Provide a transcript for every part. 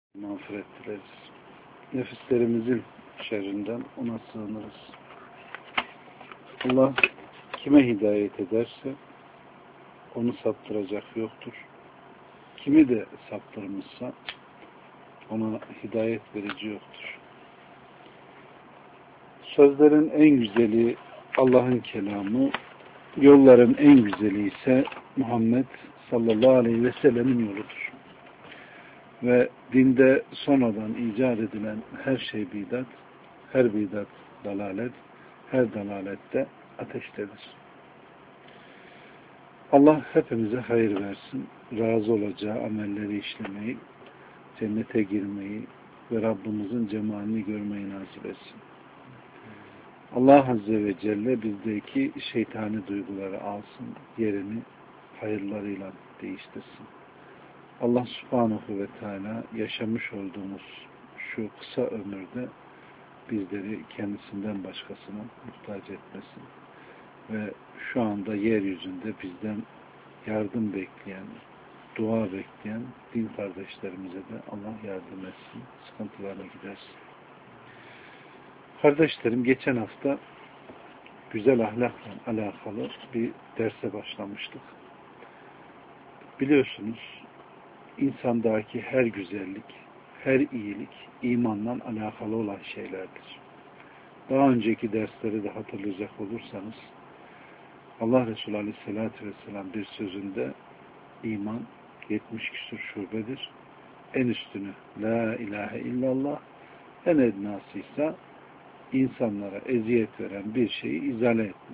mağfiret dileriz. Nefislerimizin şerrinden ona sığınırız. Allah kime hidayet ederse onu saptıracak yoktur. Kimi de saptırmışsa ona hidayet verici yoktur. Sözlerin en güzeli Allah'ın kelamı, yolların en güzeli ise Muhammed sallallahu aleyhi ve sellemin yoludur. Ve dinde sonradan icat edilen her şey bidat, her bidat dalalet, her dalalette ateştedir. Allah hepimize hayır versin, razı olacağı amelleri işlemeyi, cennete girmeyi ve Rabbimizin cemalini görmeyi nasip etsin. Allah Azze ve Celle bizdeki şeytani duyguları alsın, yerini hayırlarıyla değiştirsin. Allah Subhanahu ve Teala yaşamış olduğumuz şu kısa ömürde bizleri kendisinden başkasına muhtaç etmesin. Ve şu anda yeryüzünde bizden yardım bekleyen, dua bekleyen din kardeşlerimize de Allah yardım etsin, sıkıntılarına gidersin. Kardeşlerim, geçen hafta güzel ahlakla alakalı bir derse başlamıştık. Biliyorsunuz, insandaki her güzellik, her iyilik imanla alakalı olan şeylerdir. Daha önceki dersleri de hatırlayacak olursanız Allah Resulü Aleyhisselatü Vesselam bir sözünde iman 70 küsur şubedir. En üstünü La ilahe illallah, en ednası ise insanlara eziyet veren bir şeyi izale etme.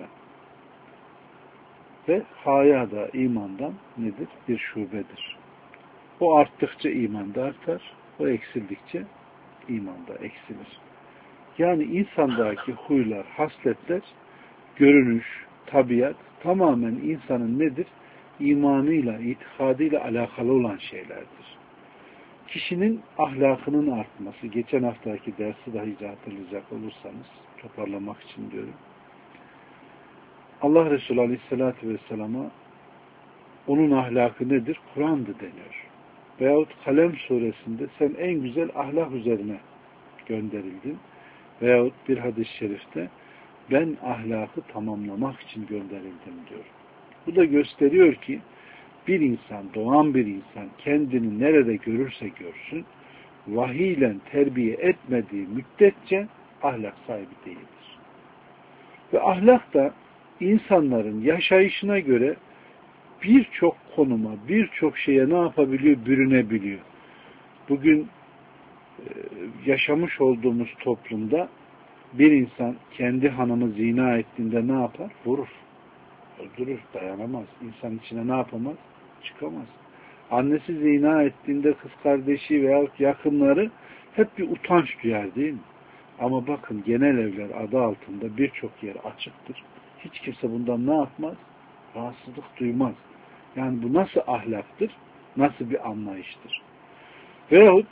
Ve haya da imandan nedir? Bir şubedir. O arttıkça iman da artar, o eksildikçe iman da eksilir. Yani insandaki huylar, hasletler, görünüş, tabiat tamamen insanın nedir? İmanıyla, itikadıyla alakalı olan şeylerdir. Kişinin ahlakının artması, geçen haftaki dersi dahi hatırlayacak olursanız, toparlamak için diyorum. Allah Resulü Aleyhisselatü Vesselam'a onun ahlakı nedir? Kur'an'dı deniyor. Veyahut Kalem suresinde sen en güzel ahlak üzerine gönderildin. Veyahut bir hadis-i şerifte ben ahlakı tamamlamak için gönderildim diyor. Bu da gösteriyor ki bir insan, doğan bir insan kendini nerede görürse görsün, vahiy ile terbiye etmediği müddetçe ahlak sahibi değildir. Ve ahlak da insanların yaşayışına göre birçok konuma, birçok şeye ne yapabiliyor? Bürünebiliyor. Bugün yaşamış olduğumuz toplumda bir insan kendi hanımı zina ettiğinde ne yapar? Vurur. Öldürür. Dayanamaz. İnsan içine ne yapamaz? Çıkamaz. Annesi zina ettiğinde kız kardeşi veyahut yakınları hep bir utanç duyar değil mi? Ama bakın genel evler adı altında birçok yer açıktır. Hiç kimse bundan ne yapmaz? Rahatsızlık duymaz. Yani bu nasıl ahlaktır? Nasıl bir anlayıştır? Veyahut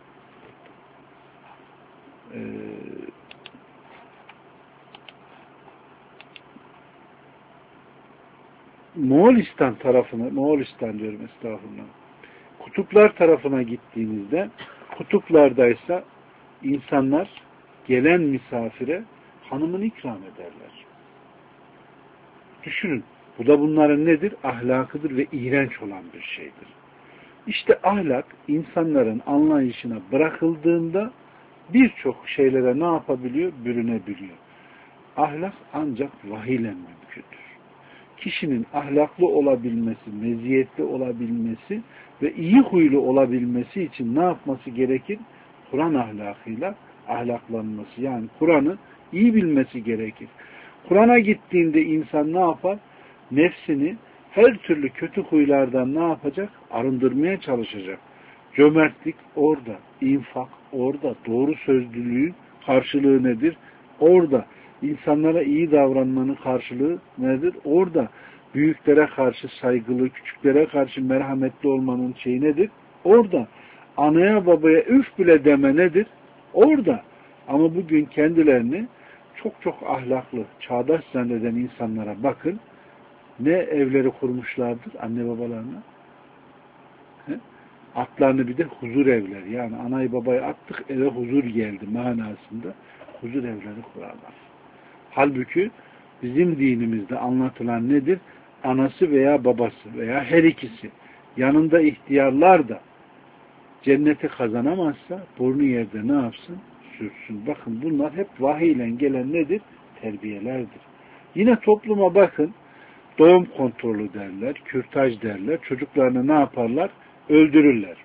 Moğolistan diyorum estağfurullah. Kutuplar tarafına gittiğinizde kutuplardaysa insanlar gelen misafire hanımını ikram ederler. Düşünün. Bu da bunların nedir? Ahlakıdır ve iğrenç olan bir şeydir. İşte ahlak insanların anlayışına bırakıldığında birçok şeylere ne yapabiliyor? Bürünebiliyor. Ahlak ancak vahiyle mümkündür. Kişinin ahlaklı olabilmesi, meziyetli olabilmesi ve iyi huylu olabilmesi için ne yapması gerekir? Kur'an ahlakıyla ahlaklanması. Yani Kur'an'ı iyi bilmesi gerekir. Kur'an'a gittiğinde insan ne yapar? Nefsini her türlü kötü huylardan ne yapacak? Arındırmaya çalışacak. Cömertlik orada, infak orada, doğru sözlülüğün karşılığı nedir? Orada. İnsanlara iyi davranmanın karşılığı nedir? Orada. Büyüklere karşı saygılı, küçüklere karşı merhametli olmanın şeyi nedir? Orada. Anaya babaya üf bile deme nedir? Orada. Ama bugün kendilerini çok çok ahlaklı, çağdaş zanneden insanlara bakın. Ne evleri kurmuşlardır anne babalarına? atlarını bir de huzur evleri, yani anayı babayı attık eve huzur geldi manasında huzur evleri kurarlar. Halbuki bizim dinimizde anlatılan nedir? Anası veya babası veya her ikisi yanında ihtiyarlar da cenneti kazanamazsa burnu yerde ne yapsın? Sürtsün. Bakın bunlar hep vahiy ile gelen nedir? Terbiyelerdir. Yine topluma bakın, doğum kontrolü derler, kürtaj derler, çocuklarını ne yaparlar? Öldürürler.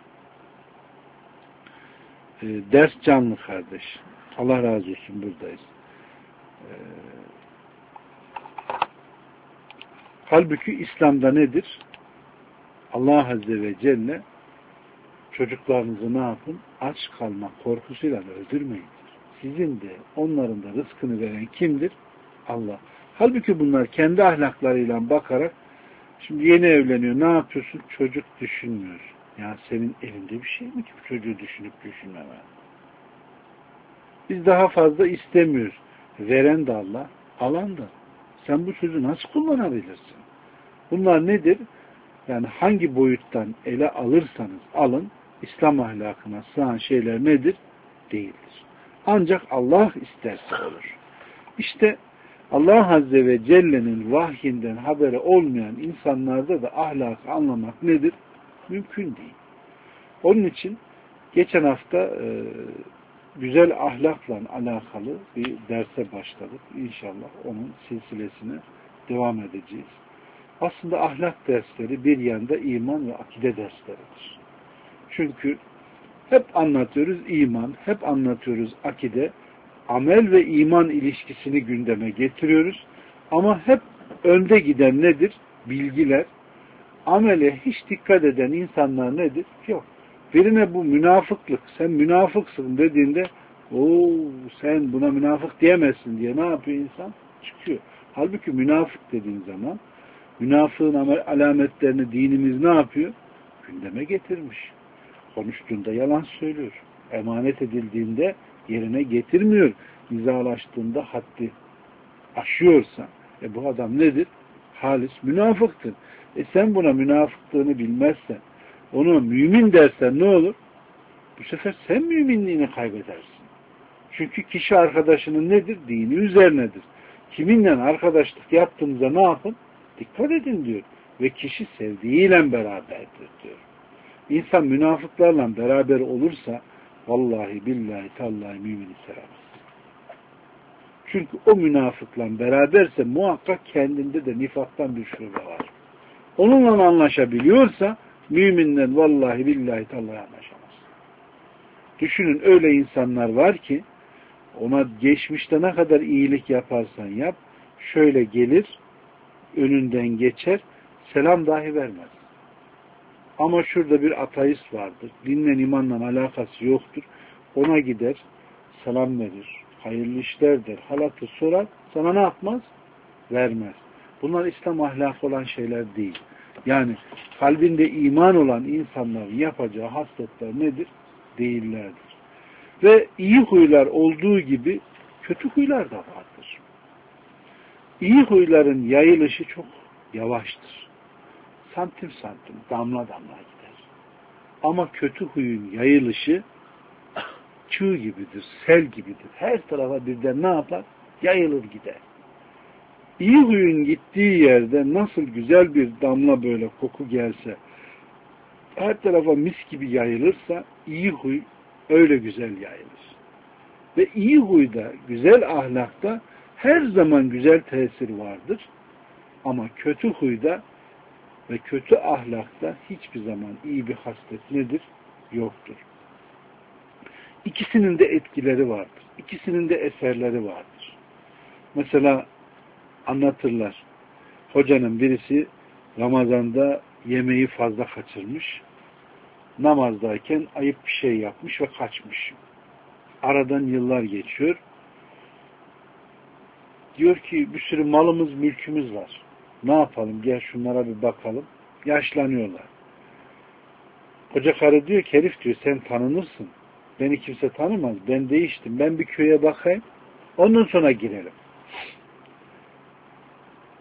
Ders canlı kardeş. Allah razı olsun, buradayız. Halbuki İslam'da nedir? Allah Azze ve Celle çocuklarınızı ne yapın? Aç kalma korkusuyla öldürmeyin. Sizin de onların da rızkını veren kimdir? Allah. Halbuki bunlar kendi ahlaklarıyla bakarak şimdi yeni evleniyor. Ne yapıyorsun? Çocuk düşünmüyor. Ya senin elinde bir şey mi ki bu çocuğu düşünüp düşünmemen? Biz daha fazla istemiyoruz. Veren de Allah, alan da. Sen bu çocuğu nasıl kullanabilirsin? Bunlar nedir? Yani hangi boyuttan ele alırsanız alın, İslam ahlakına sığan şeyler nedir? Değildir. Ancak Allah isterse olur. İşte Allah Azze ve Celle'nin vahyinden haberi olmayan insanlarda da ahlakı anlamak nedir? Mümkün değil. Onun için geçen hafta güzel ahlakla alakalı bir derse başladık. İnşallah onun silsilesine devam edeceğiz. Aslında ahlak dersleri bir yanda iman ve akide dersleridir. Çünkü hep anlatıyoruz iman, hep anlatıyoruz akide, amel ve iman ilişkisini gündeme getiriyoruz. Ama hep önde giden nedir? Bilgiler. Amele hiç dikkat eden insanlar nedir? Yok. Birine bu münafıklık, sen münafıksın dediğinde sen buna münafık diyemezsin diye ne yapıyor insan? Çıkıyor. Halbuki münafık dediğin zaman münafığın alametlerini dinimiz ne yapıyor? Gündeme getirmiş. Konuştuğunda yalan söylüyor. Emanet edildiğinde yerine getirmiyor. İzalaştığında haddi aşıyorsa bu adam nedir? Halis münafıktır. Sen buna münafıklığını bilmezsen, ona mümin dersen ne olur? Bu sefer sen müminliğini kaybedersin. Çünkü kişi arkadaşının nedir? Dini üzerinedir. Kiminle arkadaşlık yaptığınızda ne yapın? Dikkat edin diyor. Ve kişi sevdiğiyle beraberdir diyor. İnsan münafıklarla beraber olursa vallahi billahi tallahi mümini sevemez. Çünkü o münafıkla beraberse muhakkak kendinde de nifaktan bir şube var. Onunla anlaşabiliyorsa müminden vallahi billahi tallahi anlaşamaz. Düşünün öyle insanlar var ki ona geçmişte ne kadar iyilik yaparsan yap şöyle gelir önünden geçer selam dahi vermez. Ama şurada bir ateist vardır. Dinle imanla alakası yoktur. Ona gider selam verir. Hayırlı işler der. Halatı sorar. Sana ne yapmaz? Vermez. Bunlar İslam ahlakı olan şeyler değil. Yani kalbinde iman olan insanların yapacağı hasletler nedir? Değillerdir. Ve iyi huylar olduğu gibi kötü huylar da vardır. İyi huyların yayılışı çok yavaştır. Santim santim, damla damla gider. Ama kötü huyun yayılışı çığ gibidir, sel gibidir. Her tarafa birden ne yapar? Yayılır gider. İyi huyun gittiği yerde nasıl güzel bir damla böyle koku gelse, her tarafa mis gibi yayılırsa iyi huy öyle güzel yayılır. Ve iyi huyda, güzel ahlakta her zaman güzel tesir vardır. Ama kötü huyda ve kötü ahlakta hiçbir zaman iyi bir haslet nedir? Yoktur. İkisinin de etkileri vardır. İkisinin de eserleri vardır. Mesela anlatırlar. Hocanın birisi Ramazan'da yemeği fazla kaçırmış. Namazdayken ayıp bir şey yapmış ve kaçmış. Aradan yıllar geçiyor. Diyor ki bir sürü malımız, mülkümüz var. Ne yapalım? Gel şunlara bir bakalım. Yaşlanıyorlar. Koca karı diyor ki herif diyor sen tanınırsın. Beni kimse tanımaz. Ben değiştim. Ben bir köye bakayım. Ondan sonra girelim.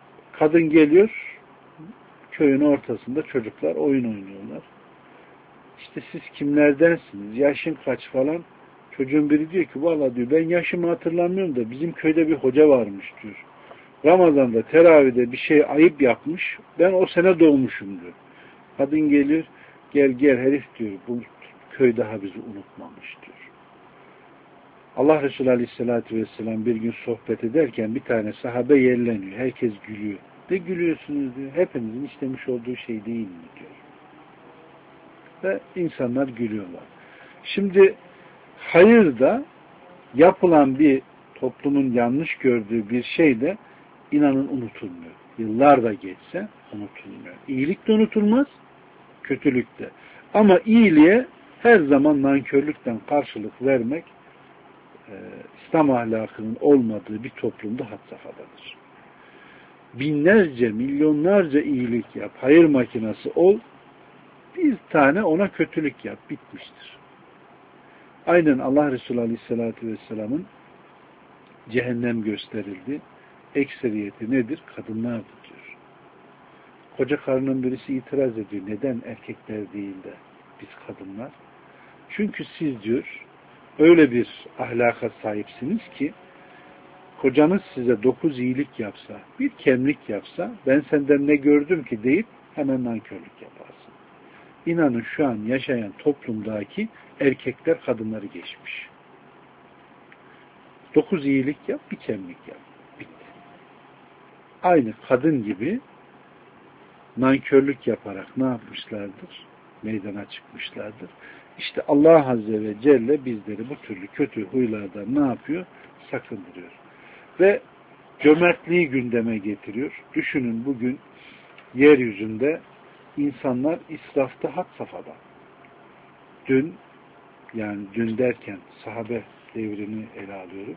Kadın geliyor. Köyün ortasında çocuklar oyun oynuyorlar. İşte siz kimlerdensiniz? Yaşın kaç falan? Çocuğun biri diyor ki vallahi diyor ben yaşımı hatırlamıyorum da bizim köyde bir hoca varmış diyor. Ramazan'da teravide bir şey ayıp yapmış. Ben o sene doğmuşum diyor. Kadın gelir, gel herif diyor. Bu köy daha bizi unutmamış diyor. Allah Resulü Aleyhisselatü Vesselam bir gün sohbet ederken bir tane sahabe yerleniyor. Herkes gülüyor. Ne gülüyorsunuz diyor. Hepinizin istemiş olduğu şey değil mi diyor. Ve insanlar gülüyorlar. Şimdi hayırda yapılan bir toplumun yanlış gördüğü bir şey de inanın unutulmuyor. Yıllar da geçse unutulmuyor. İyilik de unutulmaz, kötülük de. Ama iyiliğe her zaman nankörlükten karşılık vermek İslam ahlakının olmadığı bir toplumda had safhadadır. Binlerce, milyonlarca iyilik yap, hayır makinası ol, bir tane ona kötülük yap, bitmiştir. Aynen Allah Resulü Aleyhisselatü Vesselam'ın cehennem gösterildi. Ekseriyeti nedir? Kadınlardır diyor. Koca karının birisi itiraz ediyor. Neden erkekler değil de biz kadınlar? Çünkü siz diyor öyle bir ahlaka sahipsiniz ki kocanız size 9 iyilik yapsa, bir kemlik yapsa ben senden ne gördüm ki deyip hemen nankörlük yaparsın. İnanın şu an yaşayan toplumdaki erkekler kadınları geçmiş. 9 iyilik yap, bir kemlik yap. Bitti. Aynı kadın gibi nankörlük yaparak ne yapmışlardır? Meydana çıkmışlardır. İşte Allah Azze ve Celle bizleri bu türlü kötü huylardan ne yapıyor? Sakındırıyor. Ve cömertliği gündeme getiriyor. Düşünün bugün yeryüzünde insanlar israfta had safhada. Dün derken sahabe devrini ele alıyorum.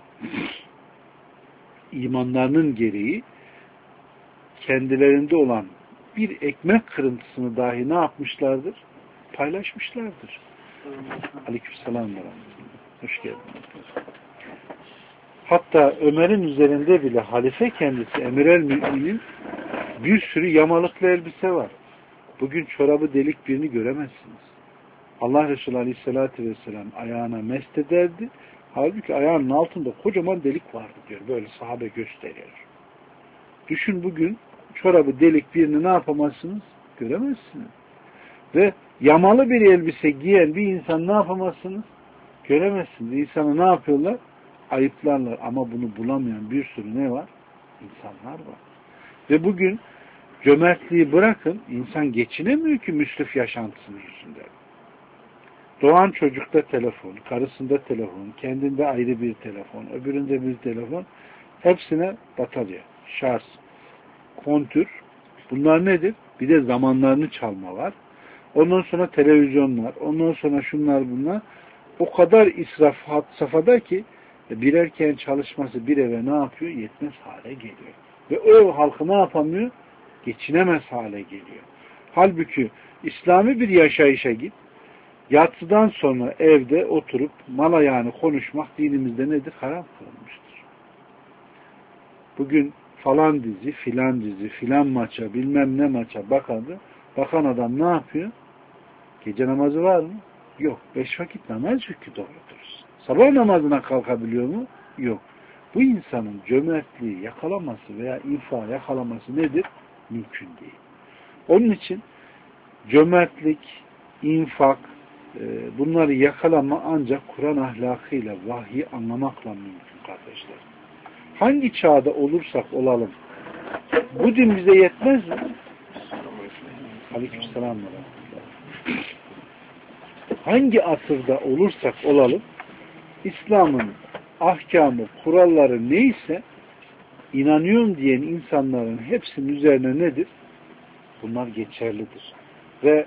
İmanlarının gereği kendilerinde olan bir ekmek kırıntısını dahi ne yapmışlardır? Paylaşmışlardır. Aleykümselam. Hoş geldiniz. Hatta Ömer'in üzerinde bile halife kendisi Emir el-Mü'minin bir sürü yamalıklı elbise var. Bugün çorabı delik birini göremezsiniz. Allah Resulü Aleyhisselatü Vesselam ayağına mest ederdi. Halbuki ayağının altında kocaman delik vardı diyor. Böyle sahabe gösteriyor. Düşün bugün çorabı delik birini ne yapamazsınız? Göremezsiniz. Ve yamalı bir elbise giyen bir insan ne yapamazsınız? Göremezsiniz. İnsanı ne yapıyorlar? Ayıplarlar. Ama bunu bulamayan bir sürü ne var? İnsanlar var. Ve bugün cömertliği bırakın, insan geçinemiyor ki müsrif yaşantısının yüzünden. Doğan çocukta telefon, karısında telefon, kendinde ayrı bir telefon, öbüründe bir telefon, hepsine batarya, şarj, kontür. Bunlar nedir? Bir de zamanlarını çalma var. Ondan sonra televizyonlar, ondan sonra şunlar bunlar. O kadar israf had safhada ki bir erkeğin çalışması bir eve ne yapıyor? Yetmez hale geliyor. Ve o ev halkı ne yapamıyor? Geçinemez hale geliyor. Halbuki İslami bir yaşayışa git. Yatsıdan sonra evde oturup mala yani konuşmak dinimizde nedir? Haram kılınmıştır. Bugün falan dizi, filan dizi, filan maça, bilmem ne maça bakan adam ne yapıyor? Gece namazı var mı? Yok. 5 vakit namaz yükü doğrudur. Sabah namazına kalkabiliyor mu? Yok. Bu insanın cömertliği yakalaması veya infa yakalaması nedir? Mümkün değil. Onun için cömertlik, infak, bunları yakalama ancak Kur'an ahlakıyla, vahyi anlamakla mümkün kardeşler. Hangi çağda olursak olalım, bu din bize yetmez mi? Aleykümselam. Hangi asırda olursak olalım, İslam'ın ahkamı, kuralları neyse, inanıyorum diyen insanların hepsinin üzerine nedir? Bunlar geçerlidir. Ve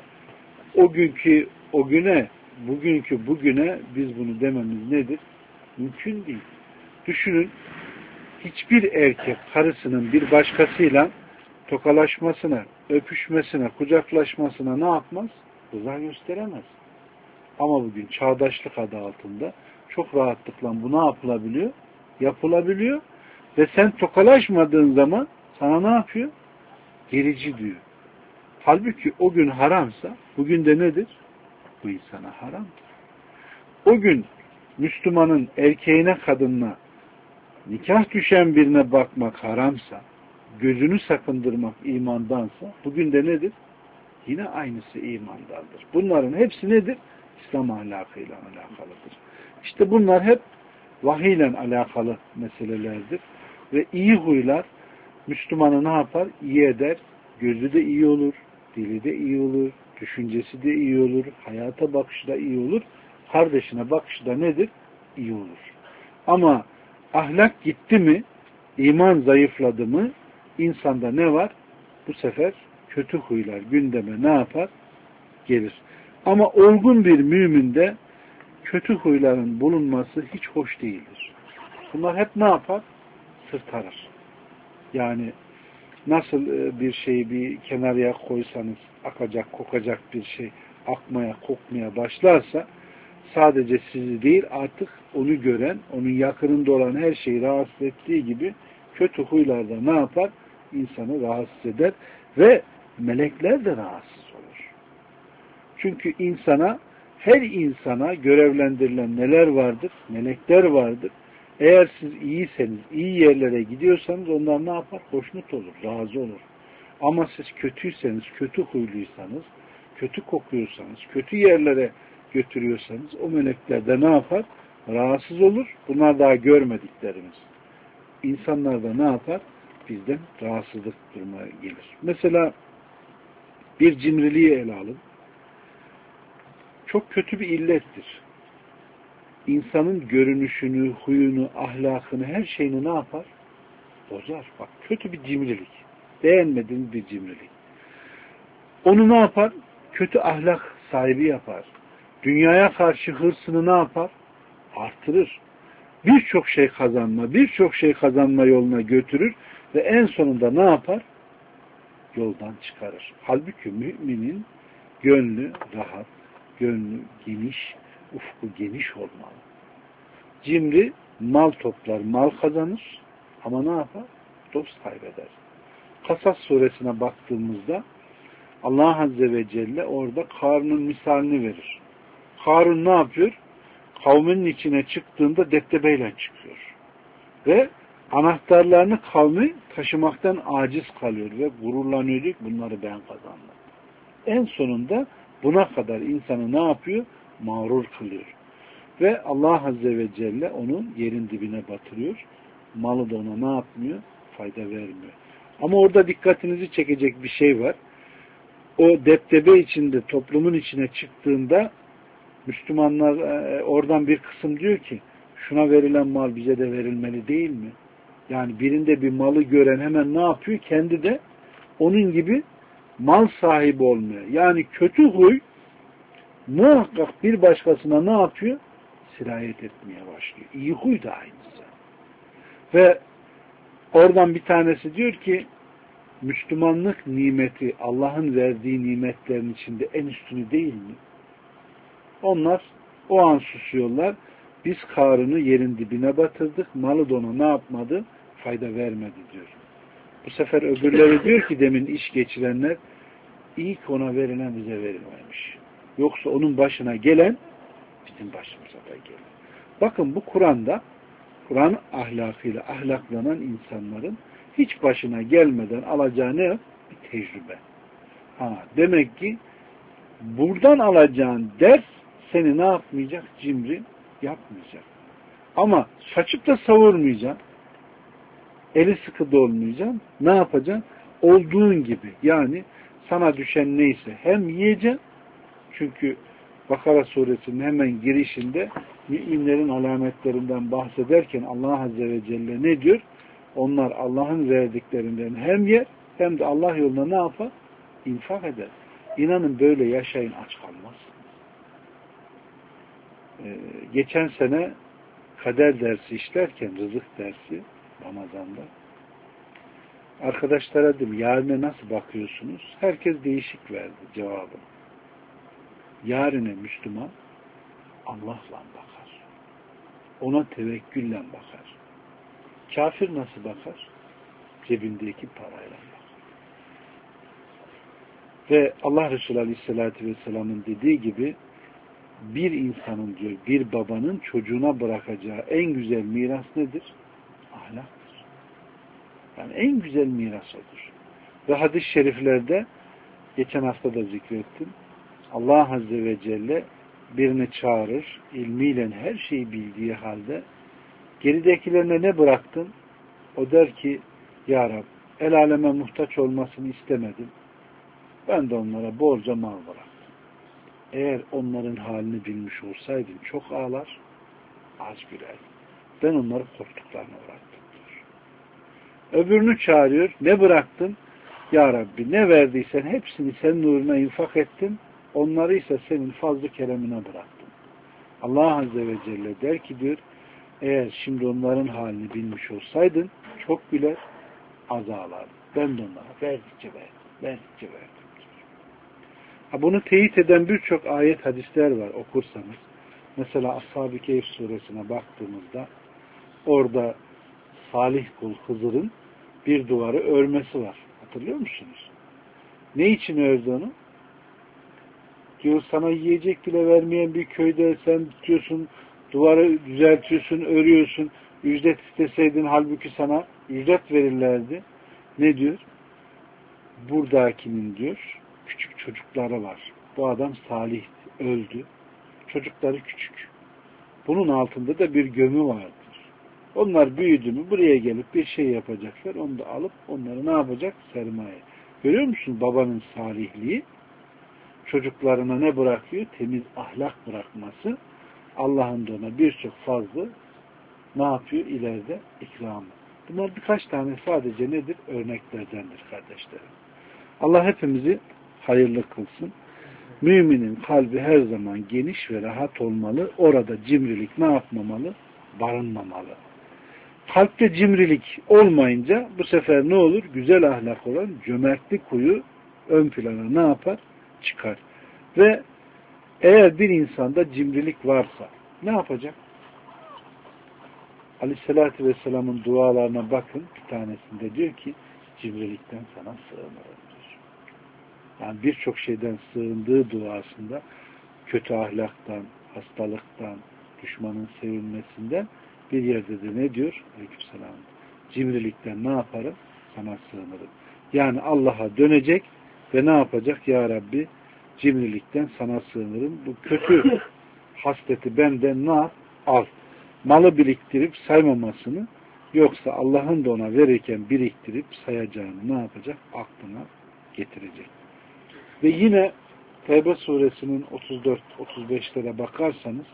o güne, bugüne biz bunu dememiz nedir? Mümkün değil. Düşünün, hiçbir erkek karısının bir başkasıyla tokalaşmasına, öpüşmesine, kucaklaşmasına ne yapmaz? Rıza gösteremez. Ama bugün çağdaşlık adı altında çok rahatlıkla bu ne yapılabiliyor? Yapılabiliyor. Ve sen tokalaşmadığın zaman sana ne yapıyor? Gerici diyor. Halbuki o gün haramsa bugün de nedir? bu insana haramdır. O gün Müslümanın erkeğine kadınına nikah düşen birine bakmak haramsa, gözünü sakındırmak imandansa, bugün de nedir? Yine aynısı imandandır. Bunların hepsi nedir? İslam ahlakıyla alakalıdır. İşte bunlar hep vahiyle alakalı meselelerdir. Ve iyi huylar Müslümanı ne yapar? İyi eder. Gözü de iyi olur, dili de iyi olur, düşüncesi de iyi olur, hayata bakışı da iyi olur, kardeşine bakışı da nedir? İyi olur. Ama ahlak gitti mi, iman zayıfladı mı, insanda ne var? Bu sefer kötü huylar gündeme ne yapar? Gelir. Ama olgun bir müminde kötü huyların bulunması hiç hoş değildir. Bunlar hep ne yapar? Sırtarır. Yani nasıl bir şeyi bir kenarıya koysanız akacak, kokacak bir şey akmaya, kokmaya başlarsa sadece sizi değil artık onu gören, onun yakınında olan her şeyi rahatsız ettiği gibi kötü huylarda ne yapar? İnsanı rahatsız eder ve melekler de rahatsız olur. Çünkü her insana görevlendirilen neler vardır? Melekler vardır. Eğer siz iyiyseniz, iyi yerlere gidiyorsanız onlar ne yapar? Hoşnut olur, razı olur. Ama siz kötüyseniz, kötü huyluysanız, kötü kokuyorsanız, kötü yerlere götürüyorsanız o melekler de ne yapar? Rahatsız olur. Bunlar daha görmediklerimiz. İnsanlar da ne yapar? Bizden rahatsızlık durumuna gelir. Mesela bir cimriliği ele alın. Çok kötü bir illettir. İnsanın görünüşünü, huyunu, ahlakını, her şeyini ne yapar? Bozar. Bak kötü bir cimrilik. Beğenmediğiniz bir cimrilik. Onu ne yapar? Kötü ahlak sahibi yapar. Dünyaya karşı hırsını ne yapar? Artırır. Birçok şey kazanma yoluna götürür ve en sonunda ne yapar? Yoldan çıkarır. Halbuki müminin gönlü rahat, gönlü geniş, ufku geniş olmalı. Cimri mal toplar, mal kazanır ama ne yapar? Dost kaybeder. Kasas suresine baktığımızda Allah Azze ve Celle orada Karun'un misalini verir. Karun ne yapıyor? Kavminin içine çıktığında deptebeyle çıkıyor. Ve anahtarlarını kavmi taşımaktan aciz kalıyor ve gururlanıyor diyor ki bunları ben kazandım. En sonunda buna kadar insanı ne yapıyor? Mağrur kılıyor. Ve Allah Azze ve Celle onu yerin dibine batırıyor. Malı da ona ne yapmıyor? Fayda vermiyor. Ama orada dikkatinizi çekecek bir şey var. O deptebe içinde, toplumun içine çıktığında Müslümanlar oradan bir kısım diyor ki şuna verilen mal bize de verilmeli değil mi? Yani birinde bir malı gören hemen ne yapıyor? Kendi de onun gibi mal sahibi olmuyor. Yani kötü huy muhakkak bir başkasına ne yapıyor? Sirayet etmeye başlıyor. İyi huy da aynısı. Ve oradan bir tanesi diyor ki Müslümanlık nimeti Allah'ın verdiği nimetlerin içinde en üstünü değil mi? Onlar o an susuyorlar. Biz Karun'u yerin dibine batırdık. Malı da ona ne yapmadı? Fayda vermedi diyor. Bu sefer öbürleri diyor ki demin iş geçirenler ilk ona verilen bize verilmemiş. Yoksa onun başına gelen bizim başımıza da gelir. Bakın bu Kur'an'da Kur'an ahlakıyla ahlaklanan insanların hiç başına gelmeden alacağı ne? Bir tecrübe. Demek ki buradan alacağın ders seni ne yapmayacak? Cimri yapmayacak. Ama saçıp da savurmayacaksın. Eli sıkı da olmayacaksın. Ne yapacaksın? Olduğun gibi. Yani sana düşen neyse hem yiyeceksin. Çünkü Bakara suresinin hemen girişinde müminlerin alametlerinden bahsederken Allah Azze ve Celle ne diyor? Onlar Allah'ın verdiklerinden hem yer hem de Allah yoluna ne yapar? İnfak eder. İnanın böyle yaşayın aç kalmazsınız. Geçen sene kader dersi işlerken rızık dersi Ramazan'da arkadaşlara dedim yarine nasıl bakıyorsunuz? Herkes değişik verdi cevabı. Yarine Müslüman Allah'la bakar. Ona tevekkülle bakar. Kafir nasıl bakar? Cebindeki parayla bakar. Ve Allah Resulü Aleyhisselatü Vesselam'ın dediği gibi bir insanın diyor, bir babanın çocuğuna bırakacağı en güzel miras nedir? Ahlaktır. Yani en güzel miras odur. Ve hadis-i şeriflerde geçen hafta da zikrettim. Allah Azze ve Celle birini çağırır, ilmiyle her şeyi bildiği halde geridekilerine ne bıraktın? O der ki, Ya Rab, el aleme muhtaç olmasını istemedim. Ben de onlara bolca mal bıraktım. Eğer onların halini bilmiş olsaydım çok ağlar, az gülerdim. Ben onları korktuklarına uğrattım diyor. Öbürünü çağırıyor, ne bıraktın? Ya Rabbi, ne verdiysen hepsini senin uğruna infak ettim, onları ise senin fazl-ı keremine bıraktım. Allah Azze ve Celle der ki diyor, eğer şimdi onların halini bilmiş olsaydın çok güler, az ağlardın. Ben de onlara verdikçe verdim. Bunu teyit eden birçok ayet, hadisler var okursanız. Mesela Ashab-ı Kehf suresine baktığımızda orada salih kul Hızır'ın bir duvarı örmesi var. Hatırlıyor musunuz? Ne için ördü onu? Diyor, sana yiyecek bile vermeyen bir köyde sen tutuyorsun, duvarı düzeltiyorsun, örüyorsun. Ücret isteseydin halbuki sana ücret verirlerdi. Ne diyor? Buradakinin diyor, küçük çocukları var. Bu adam salih, öldü. Çocukları küçük. Bunun altında da bir gömü vardır. Onlar büyüdü mü buraya gelip bir şey yapacaklar. Onu da alıp onları ne yapacak? Sermaye. Görüyor musun babanın salihliği? Çocuklarına ne bırakıyor? Temiz ahlak bırakması. Allah'ın da ona birçok fazla ne yapıyor? İleride ikramı. Bunlar birkaç tane sadece nedir? Örneklerdendir kardeşlerim. Allah hepimizi hayırlı kılsın. Müminin kalbi her zaman geniş ve rahat olmalı. Orada cimrilik ne yapmamalı? Barınmamalı. Kalpte cimrilik olmayınca bu sefer ne olur? Güzel ahlak olan cömertlik huyu ön plana ne yapar? Çıkar. Ve eğer bir insanda cimrilik varsa ne yapacak? Aleyhissalatü Vesselam'ın dualarına bakın. Bir tanesinde diyor ki cimrilikten sana sığınırım. Yani birçok şeyden sığındığı duasında kötü ahlaktan, hastalıktan, düşmanın sevilmesinden bir yerde de ne diyor? Aleykümselam. Cimrilikten ne yaparım? Sana sığınırım. Yani Allah'a dönecek ve ne yapacak? Ya Rabbi cimrilikten sana sığınırım. Bu kötü hasleti benden ne yap? Al. Malı biriktirip saymamasını, yoksa Allah'ın da ona verirken biriktirip sayacağını ne yapacak? Aklına getirecek. Ve yine Tevbe suresinin 34-35'lere bakarsanız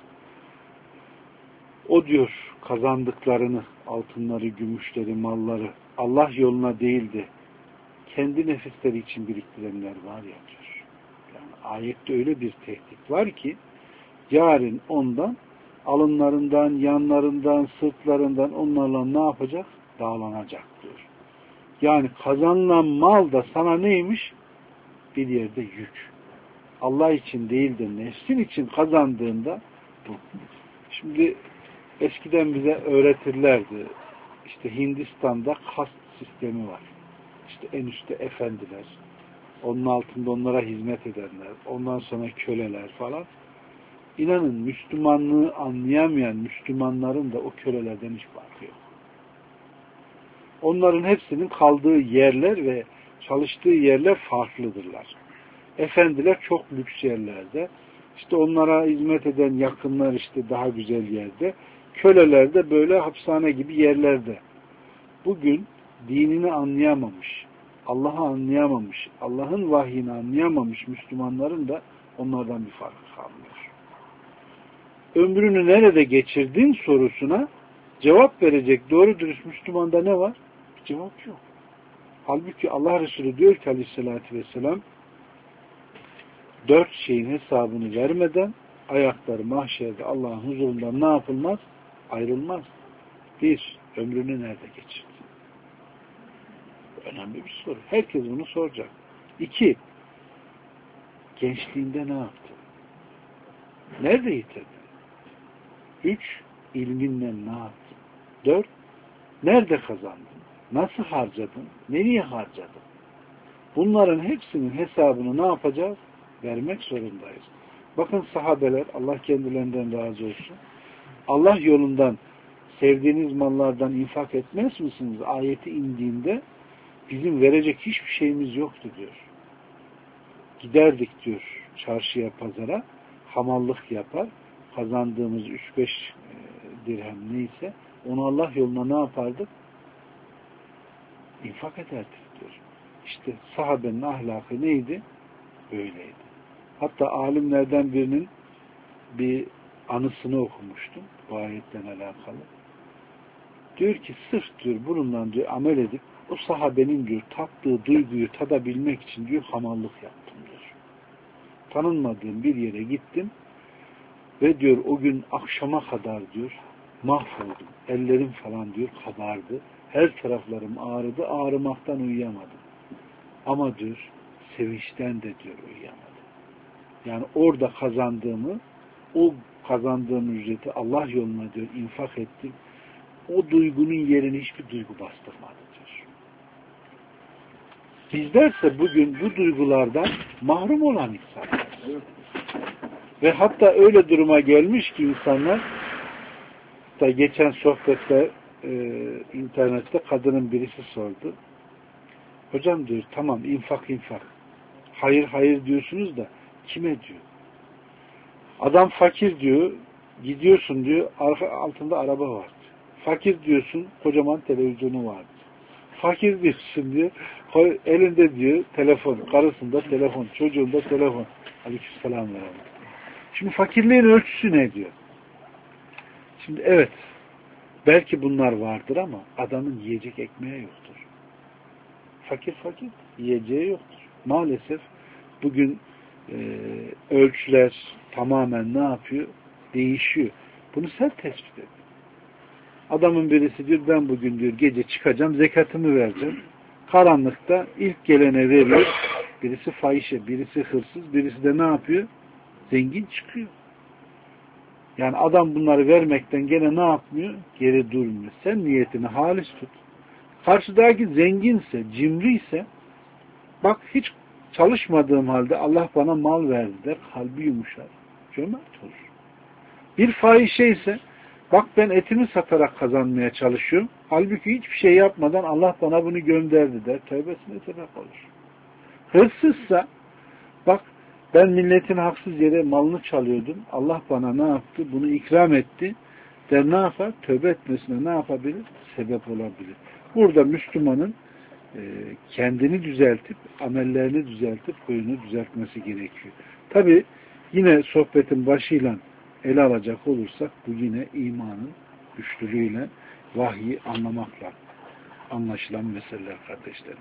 o diyor kazandıklarını, altınları, gümüşleri, malları Allah yoluna değil de kendi nefisleri için biriktirenler var ya diyor. Yani ayette öyle bir tehdit var ki yarın ondan alınlarından, yanlarından, sırtlarından onlarla ne yapacak? Dağlanacak diyor. Yani kazanılan mal da sana neymiş? Bir yerde yük. Allah için değil de nefsin için kazandığında bu. Şimdi eskiden bize öğretirlerdi. İşte Hindistan'da kast sistemi var. İşte en üstte efendiler. Onun altında onlara hizmet edenler. Ondan sonra köleler falan. İnanın Müslümanlığı anlayamayan Müslümanların da o kölelerden hiç farkı yok. Onların hepsinin kaldığı yerler ve çalıştığı yerler farklıdırlar. Efendiler çok lüks yerlerde. İşte onlara hizmet eden yakınlar işte daha güzel yerde. Köleler de böyle hapishane gibi yerlerde. Bugün dinini anlayamamış, Allah'ı anlayamamış, Allah'ın vahyini anlayamamış Müslümanların da onlardan bir farkı kalmıyor. Ömrünü nerede geçirdin sorusuna cevap verecek doğru dürüst Müslümanda ne var? Bir cevap yok. Halbuki Allah Resulü diyor ki aleyhissalatü vesselam 4 şeyin hesabını vermeden ayakları mahşerde Allah'ın huzurundan ne yapılmaz? Ayrılmaz. 1. Ömrünü nerede geçirdin? Önemli bir soru. Herkes bunu soracak. 2. Gençliğinde ne yaptın? Nerede yitirdin? 3. İlminle ne yaptın? 4. Nerede kazandın? Nasıl harcadın? Nereye harcadın? Bunların hepsinin hesabını ne yapacağız? Vermek zorundayız. Bakın sahabeler, Allah kendilerinden razı olsun. Allah yolundan sevdiğiniz mallardan infak etmez misiniz? Ayeti indiğinde bizim verecek hiçbir şeyimiz yoktu diyor. Giderdik diyor çarşıya, pazara, hamallık yapar, kazandığımız 3-5 dirhem neyse onu Allah yoluna ne yapardık? İnfak ederdik diyor. İşte sahabenin ahlakı neydi? Öyleydi. Hatta alimlerden birinin bir anısını okumuştum bu ayetten alakalı. Diyor ki sırf diyor bununla diyor amel edip o sahabenin diyor tattığı duyguyu tadabilmek için diyor hamallık yaptım diyor. Tanınmadığım bir yere gittim ve diyor o gün akşama kadar diyor mahvoldum. Ellerim falan diyor kabardı. Her taraflarım ağrıdı. Ağrımaktan uyuyamadım. Ama diyor sevinçten de diyor uyuyamadım. Yani orada kazandığımı, o kazandığım ücreti Allah yoluna diyor infak ettim. O duygunun yerini hiçbir duygu bastırmadı diyor. Bizlerse bugün bu duygulardan mahrum olan insanlar. Ve hatta öyle duruma gelmiş ki insanlar, da geçen sohbette internette kadının birisi sordu. Hocam diyor tamam infak. Hayır diyorsunuz da kime diyor? Adam fakir diyor, gidiyorsun diyor, altında araba var. Fakir diyorsun, kocaman televizyonu var. Fakir diyorsun diyor, elinde diyor telefon, karısında telefon, çocuğunda telefon. Aleykümselam. Şimdi fakirliğin ölçüsü ne diyor? Şimdi evet, belki bunlar vardır ama adamın yiyecek ekmeği yoktur. Fakir, yiyeceği yoktur. Maalesef bugün ölçüler tamamen ne yapıyor? Değişiyor. Bunu sen tespit et. Adamın birisi diyor ben bugün diyor gece çıkacağım zekatımı vereceğim. Karanlıkta ilk gelene veriyor. Birisi fahişe, birisi hırsız, birisi de ne yapıyor? Zengin çıkıyor. Yani adam bunları vermekten gene ne yapmıyor? Geri durmuyor. Sen niyetini halis tut. Karşıdaki zenginse, cimriyse bak hiç çalışmadığım halde Allah bana mal verdi der. Kalbi yumuşar. Cömert olur. Bir fahişe ise bak ben etimi satarak kazanmaya çalışıyorum. Halbuki hiçbir şey yapmadan Allah bana bunu gönderdi der. Tövbesine sebep olur. Hırsızsa bak ben milletin haksız yere malını çalıyordum. Allah bana ne yaptı? Bunu ikram etti. Der ne yapar? Tövbe etmesine ne yapabilir? Sebep olabilir. Burada Müslümanın kendini düzeltip, amellerini düzeltip, huyunu düzeltmesi gerekiyor. Tabi yine sohbetin başıyla ele alacak olursak bu yine imanın güçlülüğüyle vahyi anlamakla anlaşılan meseleler kardeşlerim.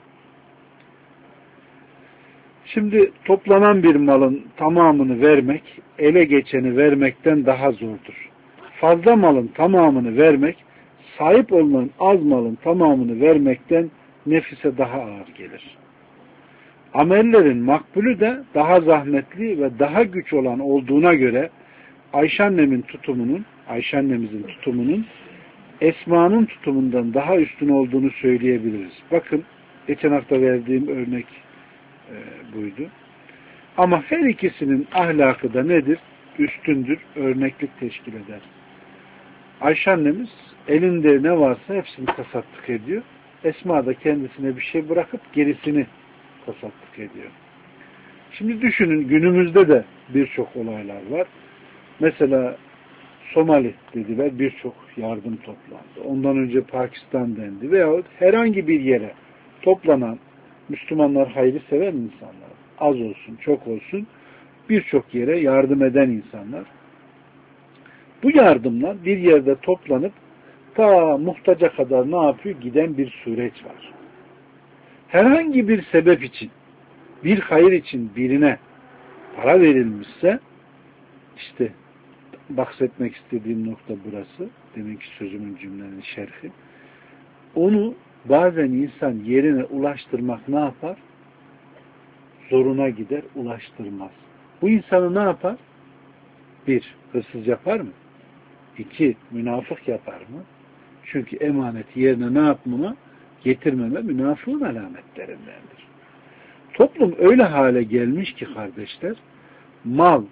Şimdi toplanan bir malın tamamını vermek, ele geçeni vermekten daha zordur. Fazla malın tamamını vermek, sahip olunan az malın tamamını vermekten nefise daha ağır gelir. Amellerin makbulü de daha zahmetli ve daha güç olan olduğuna göre Ayşe annemizin tutumunun Esma'nın tutumundan daha üstün olduğunu söyleyebiliriz. Bakın geçen hafta verdiğim örnek buydu. Ama her ikisinin ahlakı da nedir? Üstündür, örneklik teşkil eder. Ayşe annemiz elinde ne varsa hepsini tasadduk ediyor. Esma da kendisine bir şey bırakıp gerisini tasadduk ediyor. Şimdi düşünün günümüzde de birçok olaylar var. Mesela Somali dediler birçok yardım toplandı. Ondan önce Pakistan dendi veyahut herhangi bir yere toplanan Müslümanlar hayrı seven insanlar. Az olsun, çok olsun birçok yere yardım eden insanlar. Bu yardımlar bir yerde toplanıp ta muhtaca kadar ne yapıyor? Giden bir süreç var. Herhangi bir sebep için, bir hayır için birine para verilmişse işte bahsetmek istediğim nokta burası. Demek ki sözümün cümlenin şerhi. Onu bazen insan yerine ulaştırmak ne yapar? Zoruna gider, ulaştırmaz. Bu insanı ne yapar? 1. Hırsız yapar mı? 2. Münafık yapar mı? Çünkü emaneti yerine ne yapmama? Getirmeme münafığın alametlerindendir. Toplum öyle hale gelmiş ki kardeşler, mal,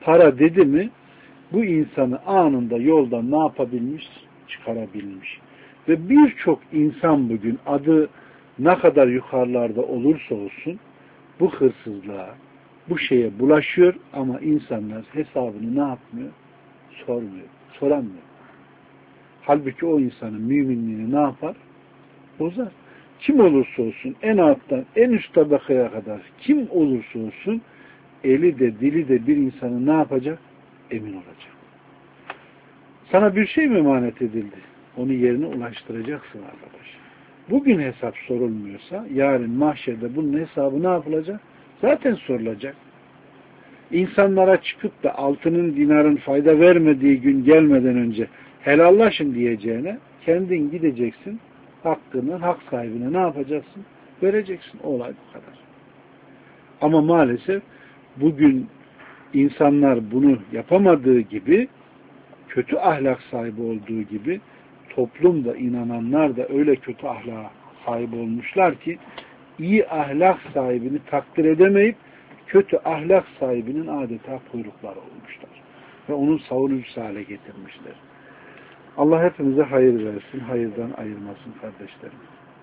para dedi mi bu insanı anında yoldan ne yapabilmiş? Çıkarabilmiş. Ve birçok insan bugün adı ne kadar yukarılarda olursa olsun bu hırsızlığa, bu şeye bulaşıyor ama insanlar hesabını ne yapmıyor? Sormuyor, soramıyor. Halbuki o insanın müminliğini ne yapar? Bozar. Kim olursa olsun, en alttan en üst tabakaya kadar kim olursa olsun eli de dili de bir insanı ne yapacak? Emin olacak. Sana bir şey mi emanet edildi? Onu yerine ulaştıracaksın arkadaş. Bugün hesap sorulmuyorsa yarın mahşerde bunun hesabı ne yapılacak? Zaten sorulacak. İnsanlara çıkıp da altının dinarın fayda vermediği gün gelmeden önce helallaşın diyeceğine kendin gideceksin, hakkını hak sahibine ne yapacaksın? Vereceksin. Olay bu kadar. Ama maalesef bugün insanlar bunu yapamadığı gibi, kötü ahlak sahibi olduğu gibi toplumda inananlar da öyle kötü ahlaka sahip olmuşlar ki iyi ahlak sahibini takdir edemeyip kötü ahlak sahibinin adeta kuyrukları olmuşlar. Ve onun savunucusu hale getirmişler. Allah hepimize hayır versin, hayırdan ayırmasın kardeşlerim.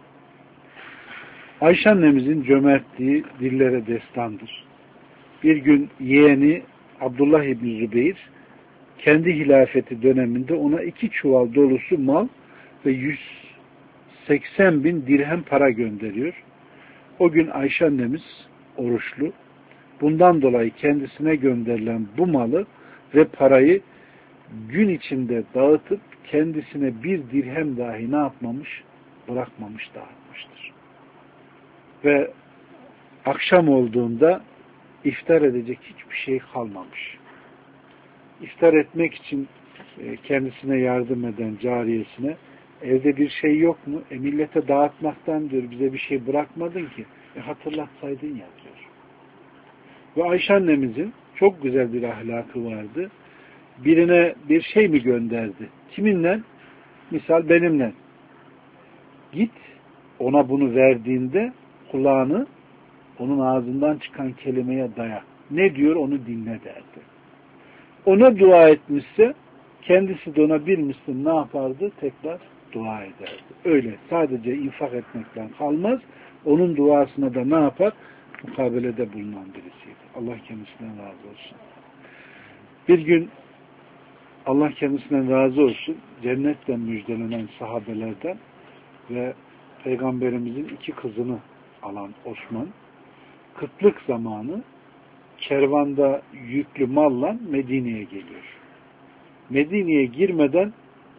Ayşe annemizin cömertliği dillere destandır. Bir gün yeğeni Abdullah İbni Zübeyir kendi hilafeti döneminde ona 2 çuval dolusu mal ve 180 bin dirhem para gönderiyor. O gün Ayşe annemiz oruçlu. Bundan dolayı kendisine gönderilen bu malı ve parayı gün içinde dağıtıp kendisine bir dirhem dahi ne yapmamış? Bırakmamış, dağıtmıştır. Ve akşam olduğunda iftar edecek hiçbir şey kalmamış. İftar etmek için kendisine yardım eden cariyesine evde bir şey yok mu? Millete dağıtmaktan diyor bize bir şey bırakmadın ki. Hatırlatsaydın ya diyor. Ve Ayşe annemizin çok güzel bir ahlakı vardı. Birine bir şey mi gönderdi? Kiminle? Misal benimle. Git ona bunu verdiğinde kulağını onun ağzından çıkan kelimeye daya. Ne diyor onu dinle derdi. Ona dua etmişse kendisi de ona bilmişsin ne yapardı? Tekrar dua ederdi. Öyle sadece infak etmekten kalmaz. Onun duasına da ne yapar? Mukabelede bulunan birisiydi. Allah kendisinden razı olsun. Bir gün Allah kendisinden razı olsun cennetten müjdelenen sahabelerden ve Peygamberimizin 2 kızını alan Osman kıtlık zamanı kervanda yüklü malla Medine'ye geliyor. Medine'ye girmeden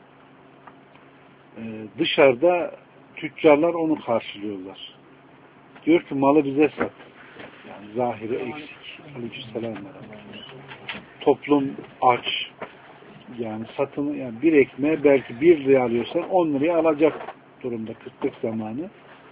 dışarıda tüccarlar onu karşılıyorlar. Diyor ki malı bize sat. Yani zahiri eksik. Aleykümselam. Toplum aç. Yani satını yani bir ekmeğe belki 1 liraya alıyorsan 10 liraya alacak durumda kıtlık zamanı.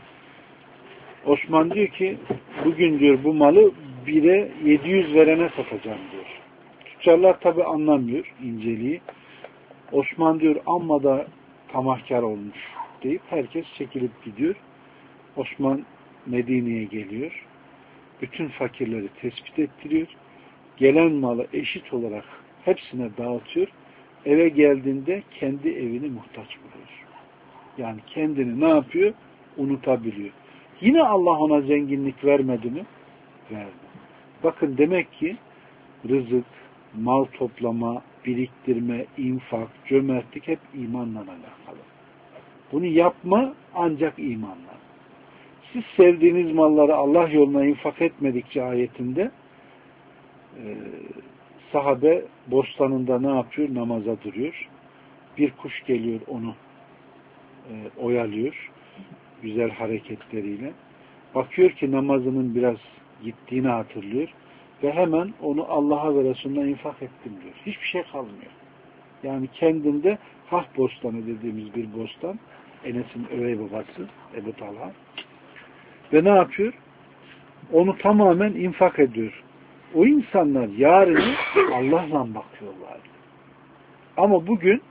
Osman diyor ki bugün diyor bu malı 1'e 700 verene satacağım diyor. Tüccarlar tabi anlamıyor inceliği. Osman diyor amma da tamahkar olmuş deyip herkes çekilip gidiyor. Osman Medine'ye geliyor. Bütün fakirleri tespit ettiriyor. Gelen malı eşit olarak hepsine dağıtıyor. Eve geldiğinde kendi evini muhtaç buluyor. Yani kendini ne yapıyor? Unutabiliyor. Yine Allah ona zenginlik vermedi mi? Verdi. Bakın demek ki rızık, mal toplama, biriktirme, infak, cömertlik hep imanla alakalı. Bunu yapma ancak imanla. Siz sevdiğiniz malları Allah yoluna infak etmedikçe ayetinde sahabe bostanında ne yapıyor? Namaza duruyor. Bir kuş geliyor onu oyalıyor. Güzel hareketleriyle. Bakıyor ki namazının biraz gittiğini hatırlıyor. Ve hemen onu Allah'a ve Resulüne infak ettim diyor. Hiçbir şey kalmıyor. Yani kendinde Hah bostanı dediğimiz bir bostan. Enes'in övey babası Ebu Talha. Ve ne yapıyor? Onu tamamen infak ediyor. O insanlar yarını Allah'la bakıyorlar. Ama bugün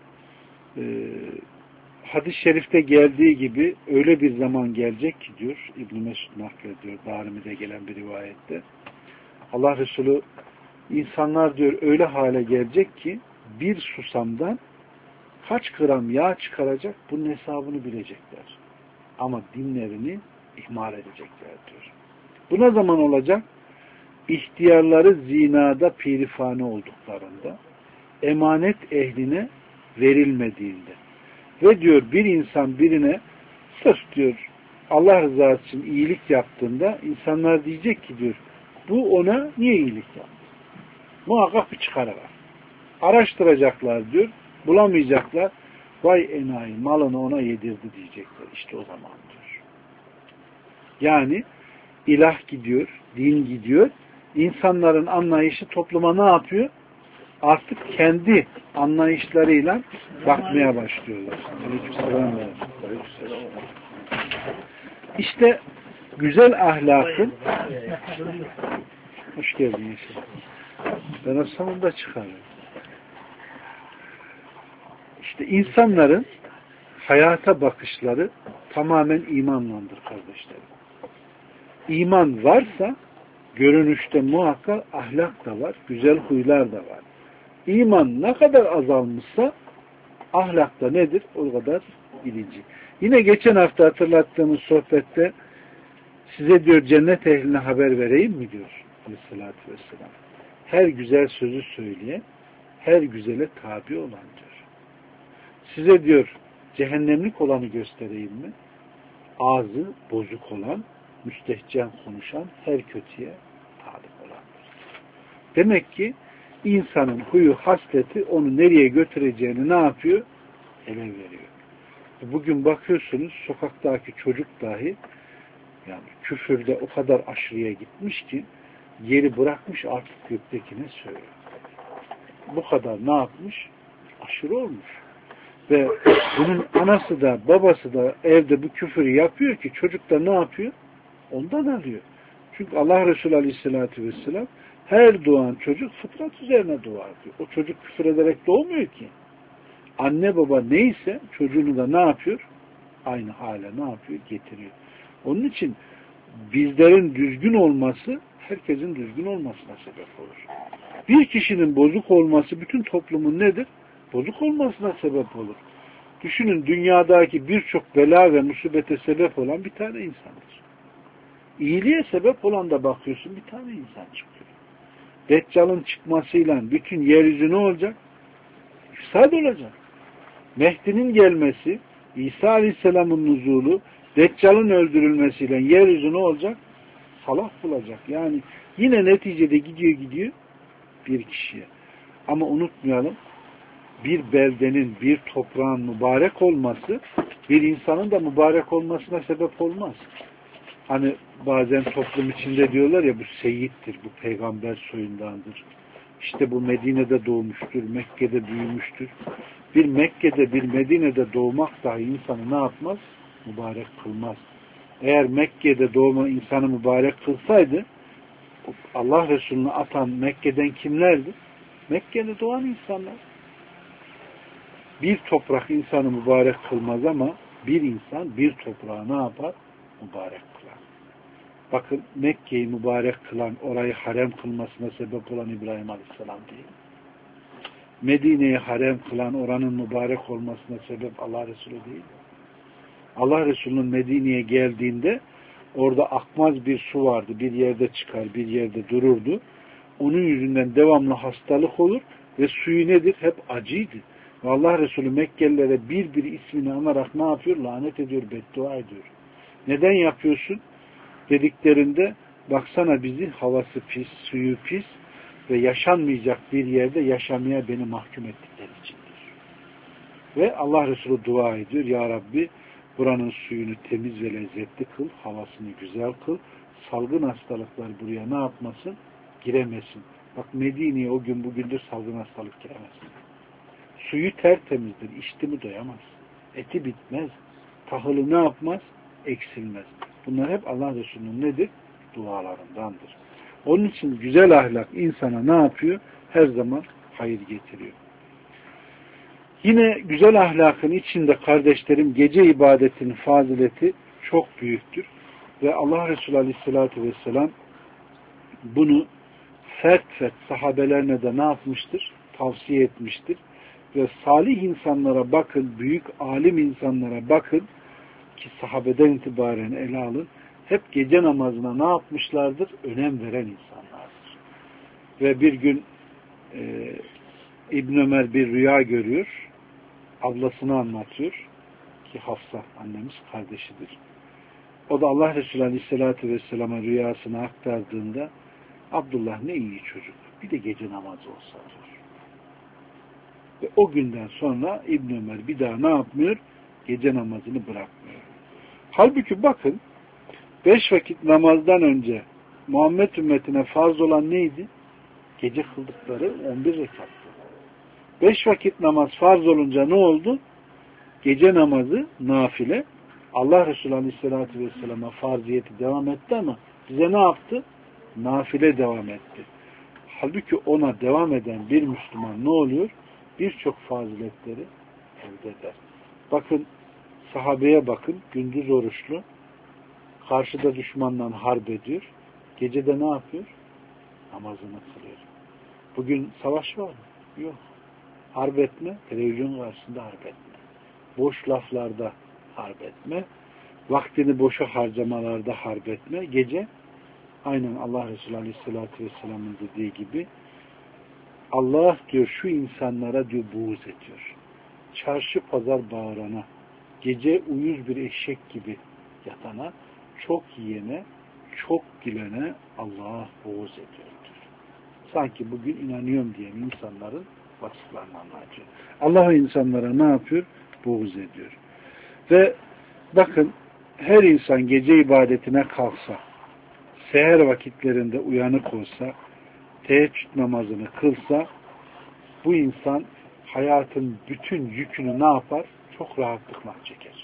hadis-i şerifte geldiği gibi öyle bir zaman gelecek ki diyor İbn-i Mesud naklediyor. Darimi'de gelen bir rivayette. Allah Resulü insanlar diyor öyle hale gelecek ki bir susamdan kaç gram yağ çıkaracak bunun hesabını bilecekler. Ama dinlerini ihmal edecekler diyor. Bu ne zaman olacak? İhtiyarları zinada pirifane olduklarında, emanet ehline verilmediğinde ve diyor bir insan birine sırf diyor Allah rızası için iyilik yaptığında insanlar diyecek ki diyor bu ona niye iyilik yaptı? Muhakkak bir çıkarı var. Araştıracaklar diyor, bulamayacaklar. Vay enayi malını ona yedirdi diyecekler. İşte o zaman diyor. Yani ilah gidiyor, din gidiyor. İnsanların anlayışı topluma ne yapıyor? Artık kendi anlayışlarıyla bakmaya başlıyorlar. İşte güzel ahlakın hoş geldin Yeşil. Ben o sonunda çıkarıyorum. İşte insanların hayata bakışları tamamen imanlandır kardeşlerim. İman varsa görünüşte muhakkak ahlak da var, güzel huylar da var. İman ne kadar azalmışsa ahlak da nedir? O kadar bilinci. Yine geçen hafta hatırlattığımız sohbette size diyor cennet ehline haber vereyim mi diyor Aleyhisselatü Vesselam. Her güzel sözü söyleyen, her güzele tabi olan diyor. Size diyor cehennemlik olanı göstereyim mi? Ağzı bozuk olan, müstehcen konuşan, her kötüye talip olandır. Demek ki insanın huyu, hasleti onu nereye götüreceğini ne yapıyor? Ele veriyor. Bugün bakıyorsunuz sokaktaki çocuk dahi yani küfürde o kadar aşırıya gitmiş ki yeri bırakmış artık göktekine söylüyor. Bu kadar ne yapmış? Aşırı olmuş. Ve bunun anası da babası da evde bu küfürü yapıyor ki çocuk da ne yapıyor? Ondan alıyor. Çünkü Allah Resulü Aleyhisselatü Vesselam her doğan çocuk fıtrat üzerine doğar diyor. O çocuk küfür ederek doğmuyor ki. Anne baba neyse çocuğunu da ne yapıyor? Aynı hale ne yapıyor? Getiriyor. Onun için bizlerin düzgün olması herkesin düzgün olmasına sebep olur. Bir kişinin bozuk olması bütün toplumun nedir? Bozuk olmasına sebep olur. Düşünün dünyadaki birçok bela ve musibete sebep olan bir tane insandır. İyiliğe sebep olan da bakıyorsun bir tane insan çıkıyor. Deccal'ın çıkmasıyla bütün yeryüzü ne olacak? İfsad olacak. Mehdi'nin gelmesi, İsa Aleyhisselam'ın nuzulu, Deccal'ın öldürülmesiyle yeryüzü ne olacak? Salah bulacak. Yani yine neticede gidiyor bir kişiye. Ama unutmayalım bir beldenin, bir toprağın mübarek olması bir insanın da mübarek olmasına sebep olmaz. Hani bazen toplum içinde diyorlar ya bu seyyittir, bu peygamber soyundandır. İşte bu Medine'de doğmuştur, Mekke'de büyümüştür. Bir Mekke'de, bir Medine'de doğmak dahi insanı ne yapmaz? Mübarek kılmaz. Eğer Mekke'de doğma insanı mübarek kılsaydı Allah Resulü'nü atan Mekke'den kimlerdi? Mekke'de doğan insanlar. Bir toprak insanı mübarek kılmaz ama bir insan bir toprağı ne yapar? Mübarek kılar. Bakın Mekke'yi mübarek kılan, orayı harem kılmasına sebep olan İbrahim Aleyhisselam değil. Medine'yi harem kılan, oranın mübarek olmasına sebep Allah Resulü değil. Allah Resulü'nün Medine'ye geldiğinde orada akmaz bir su vardı. Bir yerde çıkar, bir yerde dururdu. Onun yüzünden devamlı hastalık olur ve suyu nedir? Hep acıydı. Ve Allah Resulü Mekkelilere bir ismini anarak ne yapıyor? Lanet ediyor, beddua ediyor. Neden yapıyorsun? Dediklerinde baksana bizi havası pis, suyu pis ve yaşanmayacak bir yerde yaşamaya beni mahkum ettikleri içindir. Ve Allah Resulü dua ediyor. Ya Rabbi buranın suyunu temiz ve lezzetli kıl, havasını güzel kıl, salgın hastalıklar buraya ne yapmasın? Giremesin. Bak Medine'ye o gün bugündür salgın hastalık giremesin. Suyu tertemizdir, içti mi doyamaz. Eti bitmez, tahılı ne yapmaz? Eksilmez. Bunlar hep Allah Resulü'nün nedir? Dualarındandır. Onun için güzel ahlak insana ne yapıyor? Her zaman hayır getiriyor. Yine güzel ahlakın içinde kardeşlerim gece ibadetinin fazileti çok büyüktür. Ve Allah Resulü Aleyhisselatü Vesselam bunu fert sahabelerine de ne yapmıştır? Tavsiye etmiştir. Ve salih insanlara bakın, büyük alim insanlara bakın ki sahabeden itibaren ele alın. Hep gece namazına ne yapmışlardır? Önem veren insanlardır. Ve bir gün İbn Ömer bir rüya görüyor. Ablasını anlatıyor ki Hafsa annemiz kardeşidir. O da Allah Resulü Aleyhisselatü Vesselam'a rüyasını aktardığında Abdullah ne iyi çocuk. Bir de gece namazı olsa diyor. Ve o günden sonra İbn Ömer bir daha ne yapmıyor? Gece namazını bırakmıyor. Halbuki bakın 5 vakit namazdan önce Muhammed ümmetine farz olan neydi? Gece kıldıkları 11 rekattı. 5 vakit namaz farz olunca ne oldu? Gece namazı nafile. Allah Resulü Aleyhisselatü Vesselam'a farziyeti devam etti ama bize ne yaptı? Nafile devam etti. Halbuki ona devam eden bir Müslüman ne oluyor? Birçok faziletleri elde eder. Bakın sahabeye bakın, gündüz oruçlu, karşıda düşmanla harp ediyor, gecede ne yapıyor? Namazını kılıyor. Bugün savaş var mı? Yok. Harp etme, televizyon karşısında harp etme. Boş laflarda harp etme, vaktini boşa harcamalarda harp etme. Gece, aynen Allah Resulü Aleyhisselatü Vesselam'ın dediği gibi, Allah diyor şu insanlara diyor buğz ediyor. Çarşı pazar bağırana, gece uyuz bir eşek gibi yatana, çok yiyene, çok gülene Allah buğz ediyor diyor. Sanki bugün inanıyorum diyen insanların vasıflarını anlatıyor. Allah o insanlara ne yapıyor? Buğz ediyor. Ve bakın her insan gece ibadetine kalksa, seher vakitlerinde uyanık olsa, teheccüd namazını kılsa, bu insan hayatın bütün yükünü ne yapar? Çok rahatlıkla çeker.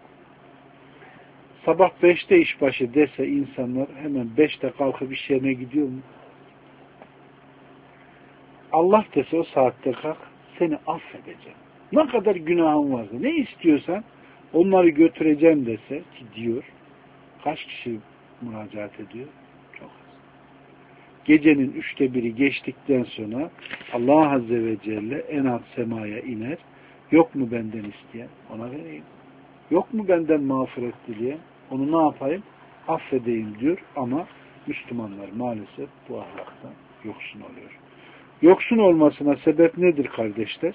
Sabah 5'te işbaşı dese insanlar hemen 5'te kalkıp iş yerine gidiyor mu? Allah dese o saatte kalk, seni affedeceğim. Ne kadar günahın varsa, ne istiyorsan onları götüreceğim dese ki diyor, kaç kişi müracaat ediyor? Çok az. Gecenin 1/3 geçtikten sonra Allah Azze ve Celle en alt semaya iner. Yok mu benden isteyen? Ona vereyim. Yok mu benden mağfiret dileyen? Onu ne yapayım? Affedeyim diyor ama Müslümanlar maalesef bu ahlaktan yoksun oluyor. Yoksun olmasına sebep nedir kardeşler?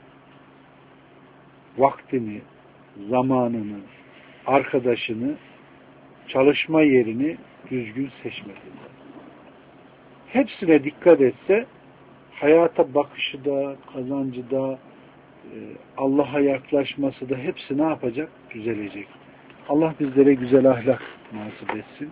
Vaktini, zamanını, arkadaşını, çalışma yerini düzgün seçmediğinde. Hepsine dikkat etse hayata bakışı da, kazancı da, Allah'a yaklaşması da hepsi ne yapacak? Düzelecek. Allah bizlere güzel ahlak nasip etsin.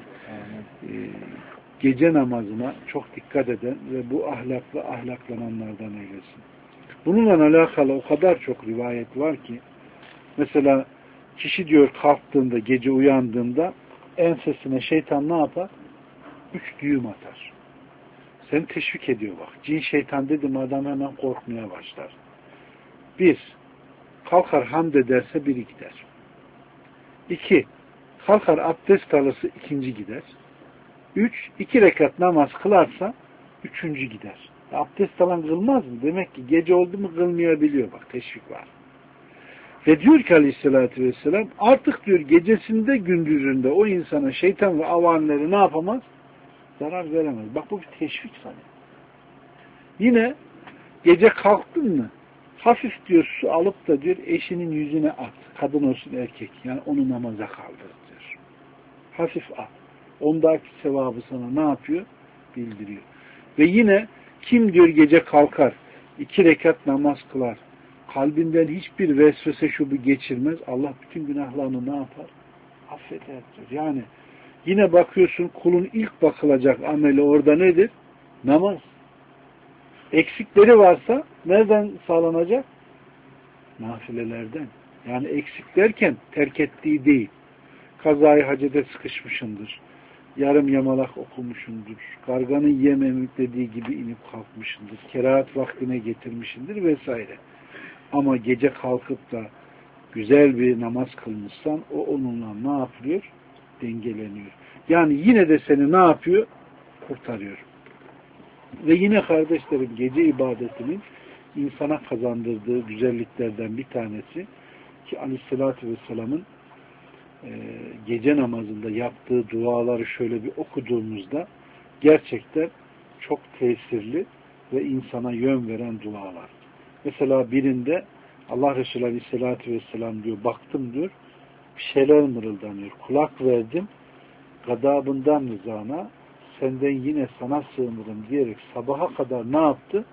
Gece namazına çok dikkat eden ve bu ahlakla ahlaklananlardan eylesin. Bununla alakalı o kadar çok rivayet var ki mesela kişi diyor kalktığında, gece uyandığında ensesine şeytan ne yapar? 3 düğüm atar. Seni teşvik ediyor bak. Cin şeytan dedim adam hemen korkmaya başlar. 1. Kalkar hamd ederse biri gider. 2. Kalkar abdest alırsa 2. gider. 3. 2 rekat namaz kılarsa 3. gider. Abdest alan kılmaz mı? Demek ki gece oldu mu kılmayabiliyor. Bak teşvik var. Ve diyor ki Aleyhisselatü Vesselam artık diyor gecesinde gündüzünde o insana şeytan ve avanları ne yapamaz? Zarar veremez. Bak bu bir teşvik sana. Yine gece kalktın mı hafif diyor su alıp da diyor eşinin yüzüne at. Kadın olsun erkek. Yani onu namaza kaldır diyor. Hafif at. Ondaki sevabı sana ne yapıyor? Bildiriyor. Ve yine kim diyor gece kalkar 2 rekat namaz kılar. Kalbinden hiçbir vesvese şubu geçirmez. Allah bütün günahlarını ne yapar? Affeder diyor. Yani yine bakıyorsun kulun ilk bakılacak ameli orada nedir? Namaz. Eksikleri varsa nereden sağlanacak? Nafilelerden. Yani eksik derken terk ettiği değil. Kazayı hacede sıkışmışındır. Yarım yamalak okumuşundur. Karganın yem dediği gibi inip kalkmışındır. Kerahat vaktine getirmişindir vesaire. Ama gece kalkıp da güzel bir namaz kılmışsan o onunla ne yapıyor? Dengeleniyor. Yani yine de seni ne yapıyor? Kurtarıyor. Ve yine kardeşlerim gece ibadetinin insana kazandırdığı güzelliklerden bir tanesi ki Aleyhisselatü Vesselam'ın gece namazında yaptığı duaları şöyle bir okuduğumuzda gerçekten çok tesirli ve insana yön veren dualar. Mesela birinde Allah Resulü Aleyhisselatü Vesselam diyor, baktım diyor, bir şeyler mırıldanıyor. Kulak verdim, gadabından rızana, senden yine sana sığınırım diyerek sabaha kadar ne yaptı?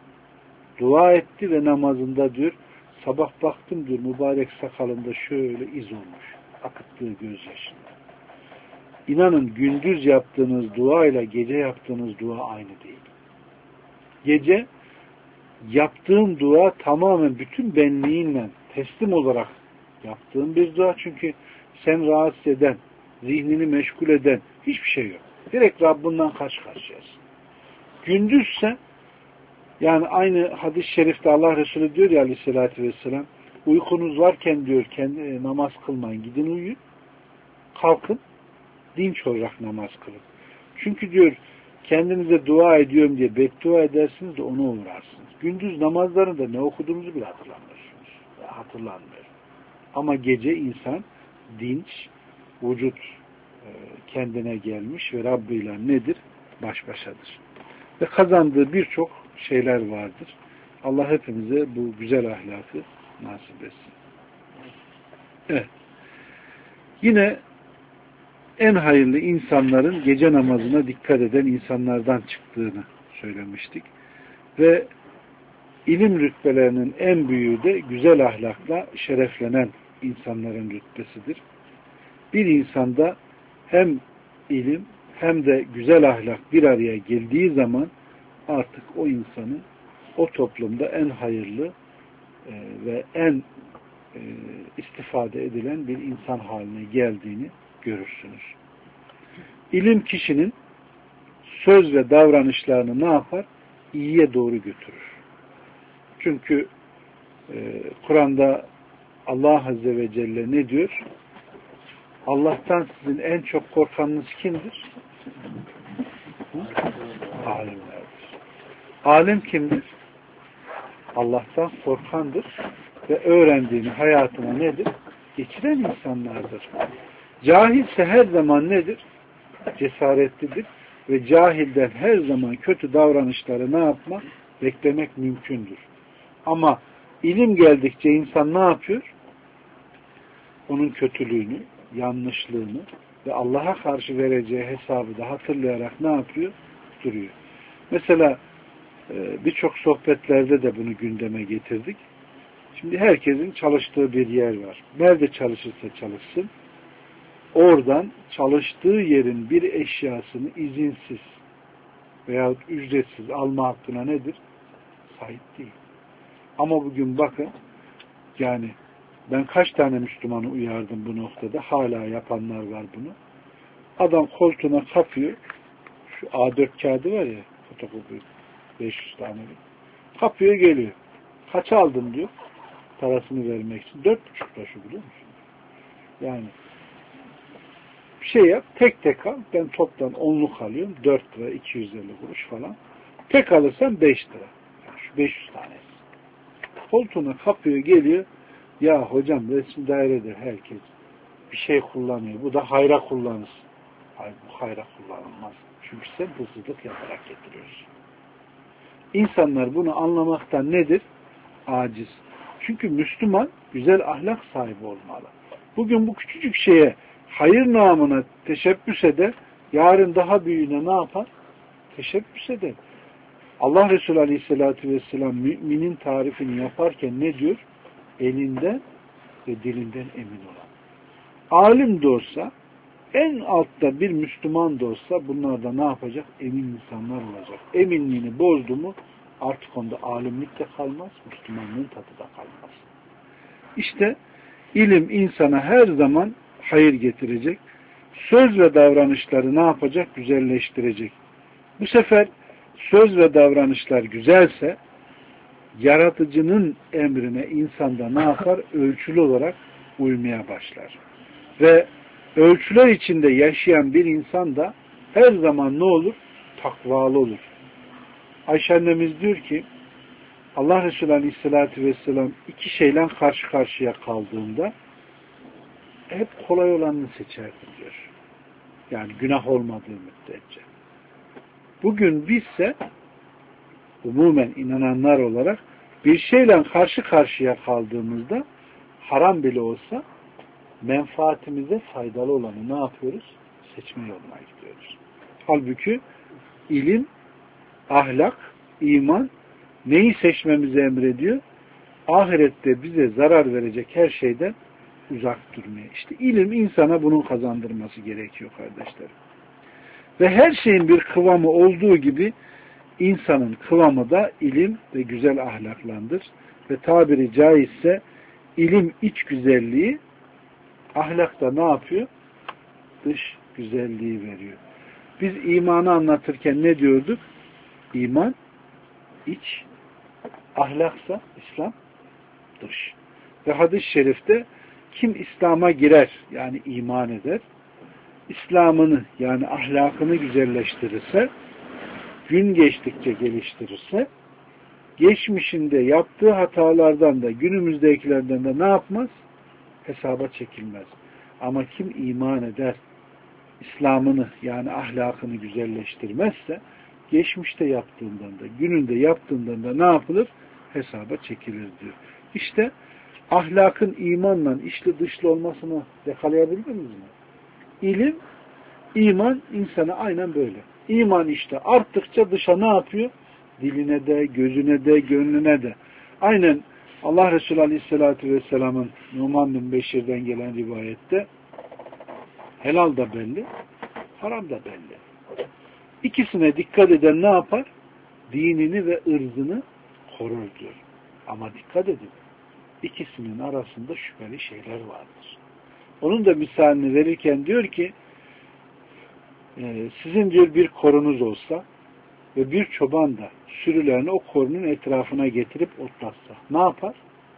Dua etti ve namazında diyor, sabah baktım diyor, mübarek sakalında şöyle iz olmuş. Akıttığı gözyaşında. İnanın gündüz yaptığınız dua ile gece yaptığınız dua aynı değil. Gece yaptığın dua tamamen bütün benliğinle teslim olarak yaptığın bir dua. Çünkü sen rahatsız eden, zihnini meşgul eden hiçbir şey yok. Direkt Rabbinden karşı karşıyasın. Gündüzse yani aynı hadis-i şerifte Allah Resulü diyor ya Aleyhisselatü Vesselam, uykunuz varken diyor kendi namaz kılmayın, gidin uyuyun, kalkın dinç olarak namaz kılın. Çünkü diyor kendinize dua ediyorum diye beddua edersiniz de ona uğrarsınız. Gündüz namazlarında ne okuduğumuzu bile hatırlamıyorsunuz. Hatırlanmıyor. Ama gece insan dinç, vücut kendine gelmiş ve Rabbi ile nedir? Baş başadır. Ve kazandığı birçok şeyler vardır. Allah hepimize bu güzel ahlakı nasip etsin. Evet. Yine en hayırlı insanların gece namazına dikkat eden insanlardan çıktığını söylemiştik. Ve ilim rütbelerinin en büyüğü de güzel ahlakla şereflenen insanların rütbesidir. Bir insanda hem ilim hem de güzel ahlak bir araya geldiği zaman artık o insanın o toplumda en hayırlı ve en istifade edilen bir insan haline geldiğini görürsünüz. İlim kişinin söz ve davranışlarını ne yapar? İyiye doğru götürür. Çünkü Kur'an'da Allah Azze ve Celle ne diyor? Allah'tan sizin en çok korkanınız kimdir? Alimlerdir. Alim kimdir? Allah'tan korkandır ve öğrendiğini hayatına nedir? Geçiren insanlardır. Cahilse her zaman nedir? Cesaretlidir ve cahilden her zaman kötü davranışları ne yapmak? Beklemek mümkündür. Ama ilim geldikçe insan ne yapıyor? Onun kötülüğünü, yanlışlığını ve Allah'a karşı vereceği hesabı da hatırlayarak ne yapıyor? Duruyor. Mesela birçok sohbetlerde de bunu gündeme getirdik. Şimdi herkesin çalıştığı bir yer var. Nerede çalışırsa çalışsın, oradan çalıştığı yerin bir eşyasını izinsiz veyahut ücretsiz alma hakkına nedir? Sahip değil. Ama bugün bakın, yani ben kaç tane Müslümanı uyardım bu noktada, hala yapanlar var bunu. Adam koltuğuna kapıyor, şu A4 kağıdı var ya, fotokopi 500 tane. Kapıyor geliyor. Kaç aldın diyor. Parasını vermek için. 4,5 taşı biliyor musun? Yani bir şey yap. Tek tek al. Ben toptan 10'luk alıyorum. 4 lira 250 kuruş falan. Tek alırsan 5 lira. Yani şu 500 tanesi. Koltuğuna kapıyor geliyor. Ya hocam resim dairede herkes bir şey kullanıyor. Bu da hayra kullanırsın. Hayır, bu hayra kullanılmaz. Çünkü sen hırsızlık yaparak getiriyorsun. İnsanlar bunu anlamaktan nedir? Aciz. Çünkü Müslüman güzel ahlak sahibi olmalı. Bugün bu küçücük şeye hayır namına teşebbüs eder, yarın daha büyüğüne ne yapar? Teşebbüs eder. Allah Resulü Aleyhisselatü Vesselam müminin tarifini yaparken ne diyor? Elinden ve dilinden emin olan. Alim de olsa, en altta bir Müslüman da olsa bunlar da ne yapacak? Emin insanlar olacak. Eminliğini bozdu mu artık onda alimlik de kalmaz, Müslümanlığın tadı da kalmaz. İşte ilim insana her zaman hayır getirecek. Söz ve davranışları ne yapacak? Güzelleştirecek. Bu sefer söz ve davranışlar güzelse yaratıcının emrine insanda ne yapar? Ölçülü olarak uymaya başlar. Ve ölçüler içinde yaşayan bir insan da her zaman ne olur? Takvalı olur. Ayşe annemiz diyor ki Allah Resulü Aleyhisselatü Vesselam iki şeyle karşı karşıya kaldığında hep kolay olanını seçerdi diyor. Yani günah olmadığı müddetçe. Bugün bizse umumen inananlar olarak bir şeyle karşı karşıya kaldığımızda haram bile olsa menfaatimize faydalı olanı ne yapıyoruz? Seçme yoluna gidiyoruz. Halbuki ilim, ahlak, iman neyi seçmemizi emrediyor? Ahirette bize zarar verecek her şeyden uzak durmaya. İşte ilim insana bunun kazandırması gerekiyor kardeşlerim. Ve her şeyin bir kıvamı olduğu gibi insanın kıvamı da ilim ve güzel ahlaklandır. Ve tabiri caizse ilim iç güzelliği, ahlak da ne yapıyor? Dış güzelliği veriyor. Biz imanı anlatırken ne diyorduk? İman iç, ahlaksa İslam dış. Ve hadis-i şerifte kim İslam'a girer, yani iman eder, İslam'ını yani ahlakını güzelleştirirse, gün geçtikçe geliştirirse, geçmişinde yaptığı hatalardan da günümüzdekilerden de ne yapmaz? Hesaba çekilmez. Ama kim iman eder, İslam'ını yani ahlakını güzelleştirmezse, geçmişte yaptığından da gününde yaptığından da ne yapılır? Hesaba çekilir diyor. İşte ahlakın imanla içli dışlı olmasını yakalayabildiniz mi? İlim, iman insana aynen böyle. İman işte arttıkça dışa ne yapıyor? Diline de, gözüne de, gönlüne de. Aynen Allah Resulü Aleyhisselatü Vesselam'ın Numan bin Beşir'den gelen rivayette helal da belli, haram da belli. İkisine dikkat eden ne yapar? Dinini ve ırzını korur diyor. Ama dikkat edin. İkisinin arasında şüpheli şeyler vardır. Onun da misalini verirken diyor ki sizin diyor bir korunuz olsa ve bir çoban da sürülerini o korunun etrafına getirip otlatsa ne yapar?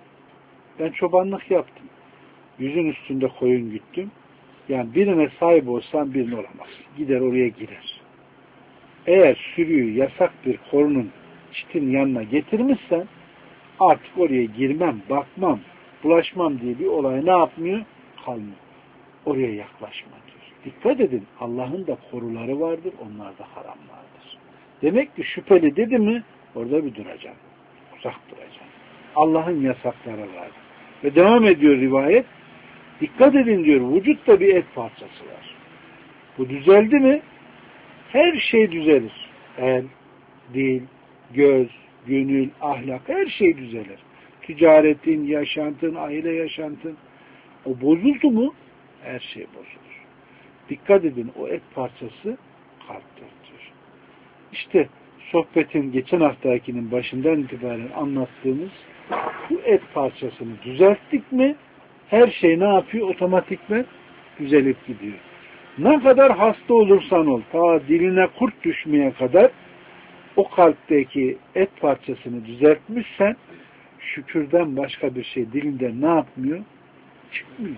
Ben çobanlık yaptım. Yüzün üstünde koyun güttüm. Yani birine sahip olsam birine olamaz. Gider oraya girer. Eğer sürüyü yasak bir korunun çitin yanına getirmişsen artık oraya girmem, bakmam, bulaşmam diye bir olay ne yapmıyor? Kalmıyor. Oraya yaklaşma diyor. Dikkat edin. Allah'ın da koruları vardır. Onlar da haram vardır. Demek ki şüpheli dedi mi orada bir duracağım. Uzak duracağım. Allah'ın yasakları vardır. Ve devam ediyor rivayet. Dikkat edin diyor. Vücutta bir et parçası var. Bu düzeldi mi her şey düzelir. El, dil, göz, gönül, ahlak her şey düzelir. Ticaretin, yaşantın, aile yaşantın. O bozuldu mu her şey bozulur. Dikkat edin o et parçası kalptir diyor. İşte sohbetin geçen haftakinin başından itibaren anlattığımız bu et parçasını düzelttik mi her şey ne yapıyor? Otomatikman düzelip gidiyor. Ne kadar hasta olursan ol, ta diline kurt düşmeye kadar o kalpteki et parçasını düzeltmişsen şükürden başka bir şey dilinden ne yapmıyor? Çıkmıyor.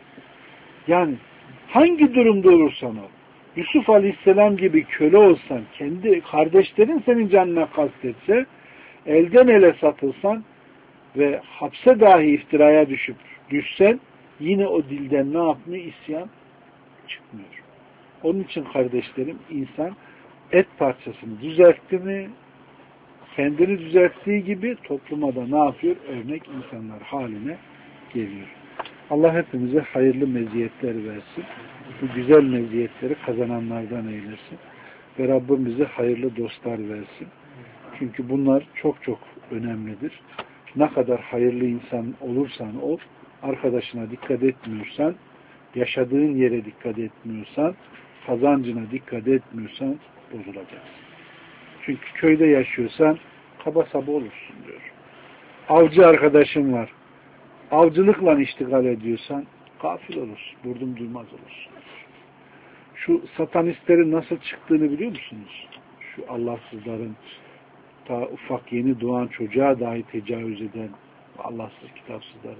Yani hangi durumda olursan ol, Yusuf Aleyhisselam gibi köle olsan, kendi kardeşlerin senin canına kastetse, elden ele satılsan ve hapse dahi iftiraya düşsen, yine o dilden ne yapmıyor? İsyan çıkmıyor. Onun için kardeşlerim, insan et parçasını düzeltti mi, kendini düzelttiği gibi topluma da ne yapıyor? Örnek insanlar haline geliyor. Allah hepimize hayırlı meziyetler versin. Bu güzel meziyetleri kazananlardan eylesin. Ve Rabbim bize hayırlı dostlar versin. Çünkü bunlar çok çok önemlidir. Ne kadar hayırlı insan olursan ol, arkadaşına dikkat etmiyorsan, yaşadığın yere dikkat etmiyorsan, kazancına dikkat etmiyorsan bozulacaksın. Çünkü köyde yaşıyorsan kaba saba olursun diyor. Avcı arkadaşın var. Avcılıkla iştigal ediyorsan gafil olursun, vurdum duymaz olursun. Şu satanistlerin nasıl çıktığını biliyor musunuz? Şu Allahsızların, ta ufak yeni doğan çocuğa dahi tecavüz eden Allahsız kitapsızların.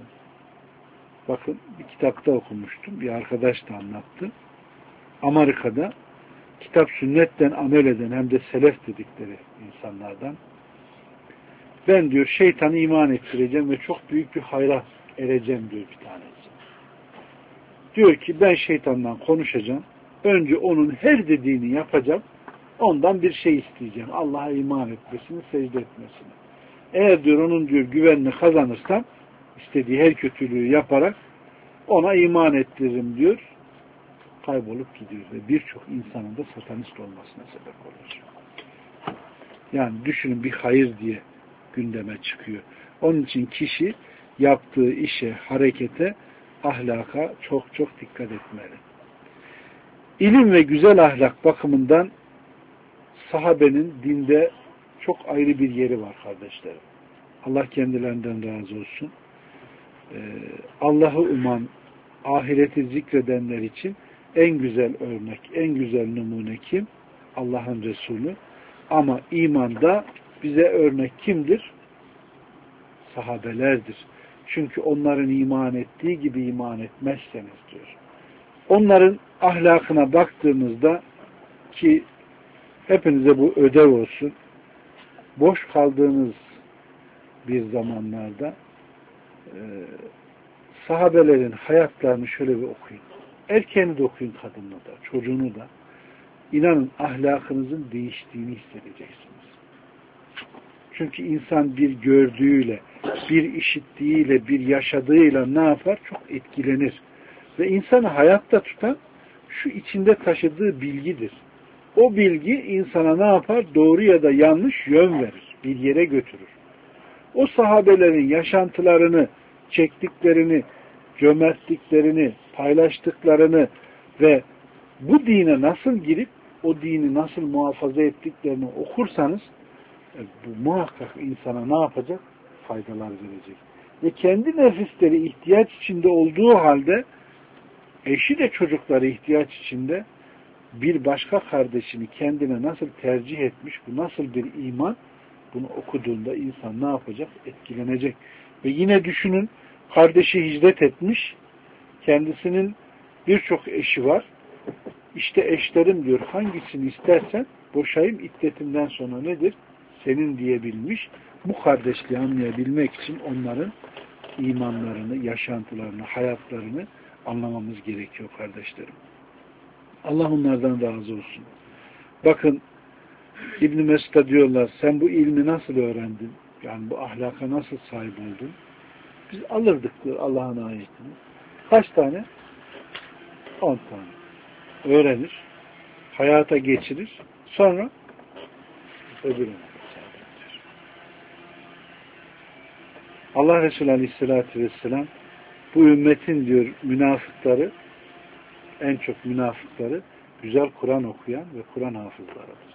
Bakın bir kitapta okumuştum, bir arkadaş da anlattı. Amerika'da kitap sünnetten amel eden hem de selef dedikleri insanlardan. Ben diyor şeytanı iman ettireceğim ve çok büyük bir hayra ereceğim diyor bir tanesi. Diyor ki ben şeytandan konuşacağım. Önce onun her dediğini yapacağım. Ondan bir şey isteyeceğim. Allah'a iman etmesini, secde etmesini. Eğer diyor onun diyor güvenini kazanırsam istediği her kötülüğü yaparak ona iman ettiririm diyor. Kaybolup gidiyor ve birçok insanın da satanist olmasına sebep olur. Yani düşünün bir hayır diye gündeme çıkıyor. Onun için kişi yaptığı işe, harekete, ahlaka çok çok dikkat etmeli. İlim ve güzel ahlak bakımından sahabenin dinde çok ayrı bir yeri var kardeşlerim. Allah kendilerinden razı olsun. Allah'ı uman, ahireti zikredenler için en güzel örnek, en güzel numune kim? Allah'ın Resulü. Ama imanda bize örnek kimdir? Sahabelerdir. Çünkü onların iman ettiği gibi iman etmezseniz diyor. Onların ahlakına baktığımızda ki hepinize bu ödev olsun. Boş kaldığınız bir zamanlarda sahabelerin hayatlarını şöyle bir okuyun. Erkeğini de okuyun, kadını da, çocuğunu da. İnanın ahlakınızın değiştiğini hissedeceksiniz. Çünkü insan bir gördüğüyle, bir işittiğiyle, bir yaşadığıyla ne yapar? Çok etkilenir. Ve insanı hayatta tutan şu içinde taşıdığı bilgidir. O bilgi insana ne yapar? Doğru ya da yanlış yön verir. Bir yere götürür. O sahabelerin yaşantılarını, çektiklerini, cömertliklerini, paylaştıklarını ve bu dine nasıl girip o dini nasıl muhafaza ettiklerini okursanız bu muhakkak insana ne yapacak? Faydalar verecek. Ve kendi nefisleri ihtiyaç içinde olduğu halde eşi de çocukları ihtiyaç içinde bir başka kardeşini kendine nasıl tercih etmiş, bu nasıl bir iman, bunu okuduğunda insan ne yapacak? Etkilenecek. Ve yine düşünün, kardeşi hicret etmiş, kendisinin birçok eşi var. İşte eşlerim diyor, hangisini istersen boşayayım, iddetimden sonra nedir? Senin diyebilmiş. Bu kardeşliği anlayabilmek için onların imanlarını, yaşantılarını, hayatlarını anlamamız gerekiyor kardeşlerim. Allah onlardan razı olsun. Bakın İbn-i Mesud'a diyorlar, sen bu ilmi nasıl öğrendin? Yani bu ahlaka nasıl sahip oldun? Biz alırdık diyor Allah'ın ayetini. Kaç tane? 10 tane. Öğrenir, hayata geçirir, sonra öbürüne. Allah Resulü Aleyhisselatü Vesselam bu ümmetin diyor münafıkları, en çok münafıkları güzel Kur'an okuyan ve Kur'an hafızlarıdır.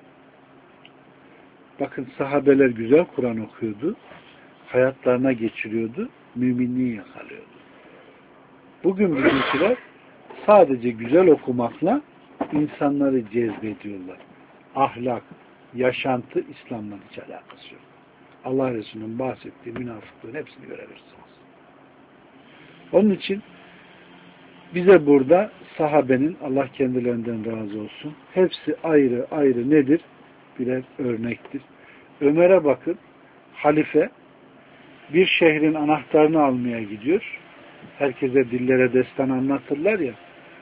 Bakın sahabeler güzel Kur'an okuyordu, hayatlarına geçiriyordu, müminliği yakalıyordu. Bugün bizimkiler sadece güzel okumakla insanları cezbediyorlar. Ahlak, yaşantı İslam'la hiç alakası yok. Allah Resulü'nün bahsettiği münafıklığın hepsini görebilirsiniz. Onun için bize burada sahabenin, Allah kendilerinden razı olsun, hepsi ayrı ayrı nedir? Birer örnektir. Ömer'e bakın, halife bir şehrin anahtarını almaya gidiyor. Herkese dillere destan anlatırlar ya.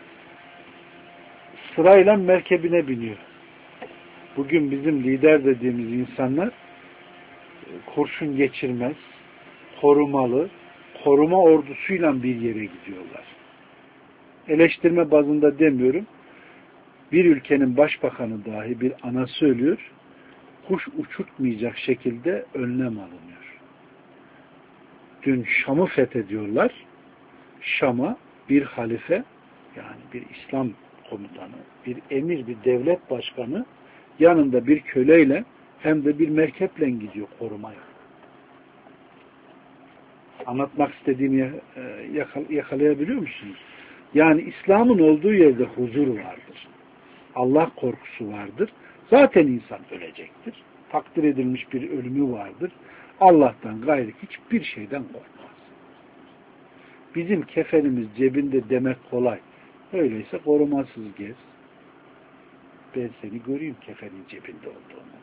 Sırayla merkebine biniyor. Bugün bizim lider dediğimiz insanlar kurşun geçirmez, korumalı, koruma ordusuyla bir yere gidiyorlar. Eleştirme bazında demiyorum. Bir ülkenin başbakanı dahi bir anası ölüyor, kuş uçurtmayacak şekilde önlem alınıyor. Dün Şam'ı fethediyorlar. Şam'a bir halife, yani bir İslam komutanı, bir emir, bir devlet başkanı yanında bir köleyle hem de bir merkeple gidiyor korumaya. Anlatmak istediğimi yakalayabiliyor musunuz? Yani İslam'ın olduğu yerde huzur vardır. Allah korkusu vardır. Zaten insan ölecektir. Takdir edilmiş bir ölümü vardır. Allah'tan gayrı hiçbir şeyden korkmaz. Bizim kefenimiz cebinde demek kolay. Öyleyse korumasız gez. ben seni göreyim kefenin cebinde olduğunu.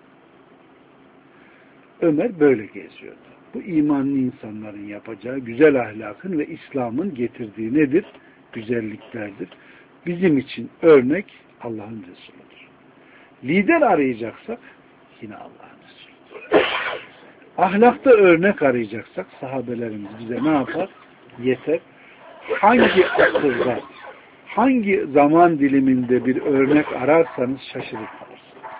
Ömer böyle geziyordu. Bu imanlı insanların yapacağı güzel ahlakın ve İslam'ın getirdiği nedir? Güzelliklerdir. Bizim için örnek Allah'ın Resulüdür. Lider arayacaksak yine Allah'ın Resulüdür. Ahlakta örnek arayacaksak sahabelerimiz bize ne yapar? Yeter. Hangi asırda, hangi zaman diliminde bir örnek ararsanız şaşırıp kalırsınız.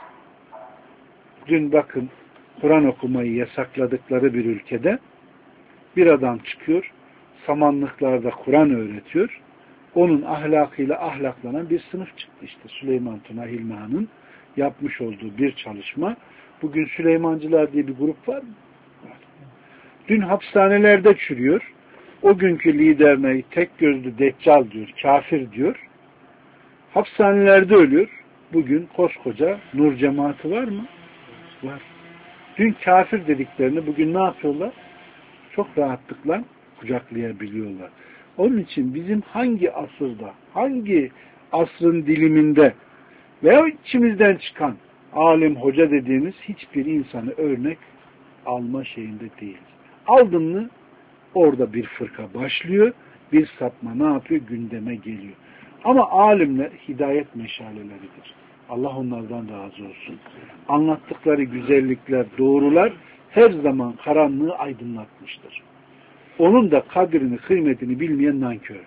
Dün bakın Kur'an okumayı yasakladıkları bir ülkede bir adam çıkıyor, samanlıklarda Kur'an öğretiyor. Onun ahlakıyla ahlaklanan bir sınıf çıktı işte. Süleyman Tuna Hilmi'nin yapmış olduğu bir çalışma. Bugün Süleymancılar diye bir grup var mı? Var. Dün hapishanelerde çürüyor. O günkü liderine tek gözlü deccal diyor, kafir diyor. Hapishanelerde ölüyor. Bugün koskoca nur cemaati var mı? Var. Dün kafir dediklerini bugün ne yapıyorlar? Çok rahatlıkla kucaklayabiliyorlar. Onun için bizim hangi asırda, hangi asrın diliminde veya içimizden çıkan alim, hoca dediğimiz hiçbir insanı örnek alma şeyinde değiliz. Aldın mı orada bir fırka başlıyor, bir sapma ne yapıyor? Gündeme geliyor. Ama alimler hidayet meşaleleridir. Allah onlardan razı olsun. Anlattıkları güzellikler, doğrular her zaman karanlığı aydınlatmıştır. Onun da kadrini, kıymetini bilmeyen nankördür.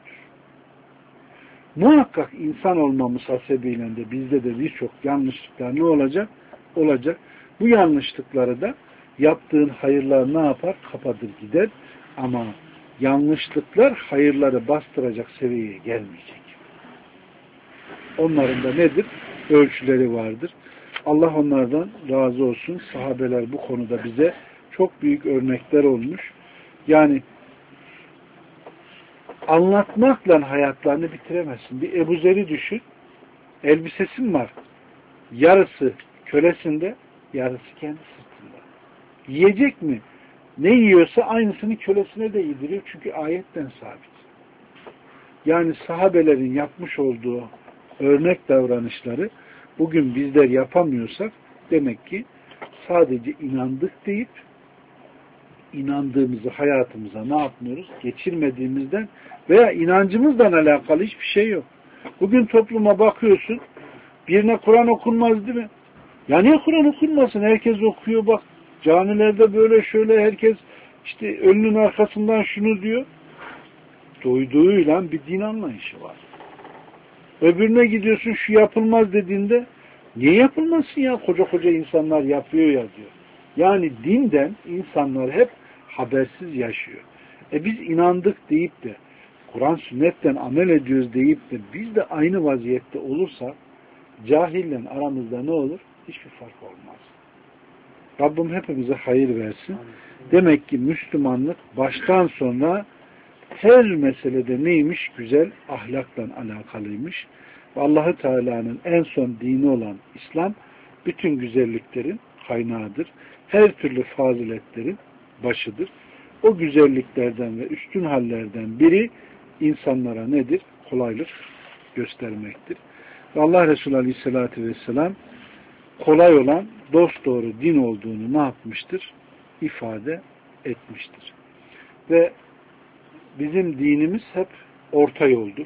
Muhakkak insan olmamız hasebiyle de bizde de birçok yanlışlıklar ne olacak? Olacak. Bu yanlışlıkları da yaptığın hayırlar ne yapar? Kapatır gider. Ama yanlışlıklar hayırları bastıracak seviyeye gelmeyecek. Onların da nedir? Ölçüleri vardır. Allah onlardan razı olsun. Sahabeler bu konuda bize çok büyük örnekler olmuş. Yani anlatmakla hayatlarını bitiremezsin. Bir Ebu Zer'i düşün. Elbisesin var. Yarısı kölesinde, yarısı kendi sırtında. Yiyecek mi? Ne yiyorsa aynısını kölesine de yediriyor. Çünkü ayetten sabit. Yani sahabelerin yapmış olduğu örnek davranışları bugün bizler yapamıyorsak demek ki sadece inandık deyip inandığımızı hayatımıza ne yapmıyoruz? Geçirmediğimizden veya inancımızla alakalı hiçbir şey yok. Bugün topluma bakıyorsun, birine Kur'an okunmaz değil mi? Ya niye Kur'an okunmasın? Herkes okuyor bak. Camilerde böyle şöyle herkes işte ölünün arkasından şunu diyor. Duyduğuyla bir din anlayışı var. Öbürüne gidiyorsun şu yapılmaz dediğinde niye yapılmasın ya? Koca koca insanlar yapıyor ya diyor. Yani dinden insanlar hep habersiz yaşıyor. Biz inandık deyip de Kur'an sünnetten amel ediyoruz deyip de biz de aynı vaziyette olursa cahille aramızda ne olur? Hiçbir fark olmaz. Rabbim hepimize hayır versin. Demek ki Müslümanlık baştan sona her meselede neymiş? Güzel ahlakla alakalıymış. Ve Allah-u Teala'nın en son dini olan İslam bütün güzelliklerin kaynağıdır. Her türlü faziletlerin başıdır. O güzelliklerden ve üstün hallerden biri insanlara nedir? Kolaylık göstermektir. Ve Allah Resulü Aleyhisselatü Vesselam kolay olan dosdoğru din olduğunu ne yapmıştır? İfade etmiştir. Ve bizim dinimiz hep orta yoldur.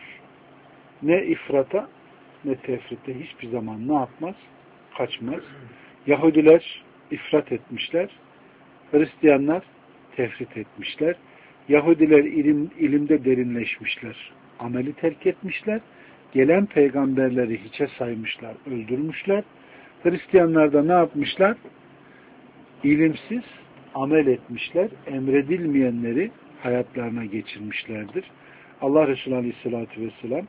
Ne ifrata ne tefrite hiçbir zaman ne yapmaz? Kaçmaz. Yahudiler ifrat etmişler. Hristiyanlar tefrit etmişler. Yahudiler ilimde derinleşmişler. Ameli terk etmişler. Gelen peygamberleri hiçe saymışlar, öldürmüşler. Hristiyanlar da ne yapmışlar? İlimsiz amel etmişler. Emredilmeyenleri hayatlarına geçirmişlerdir. Allah Resulü Aleyhisselatü Vesselam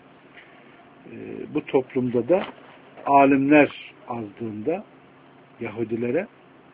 bu toplumda da alimler azdığında Yahudilere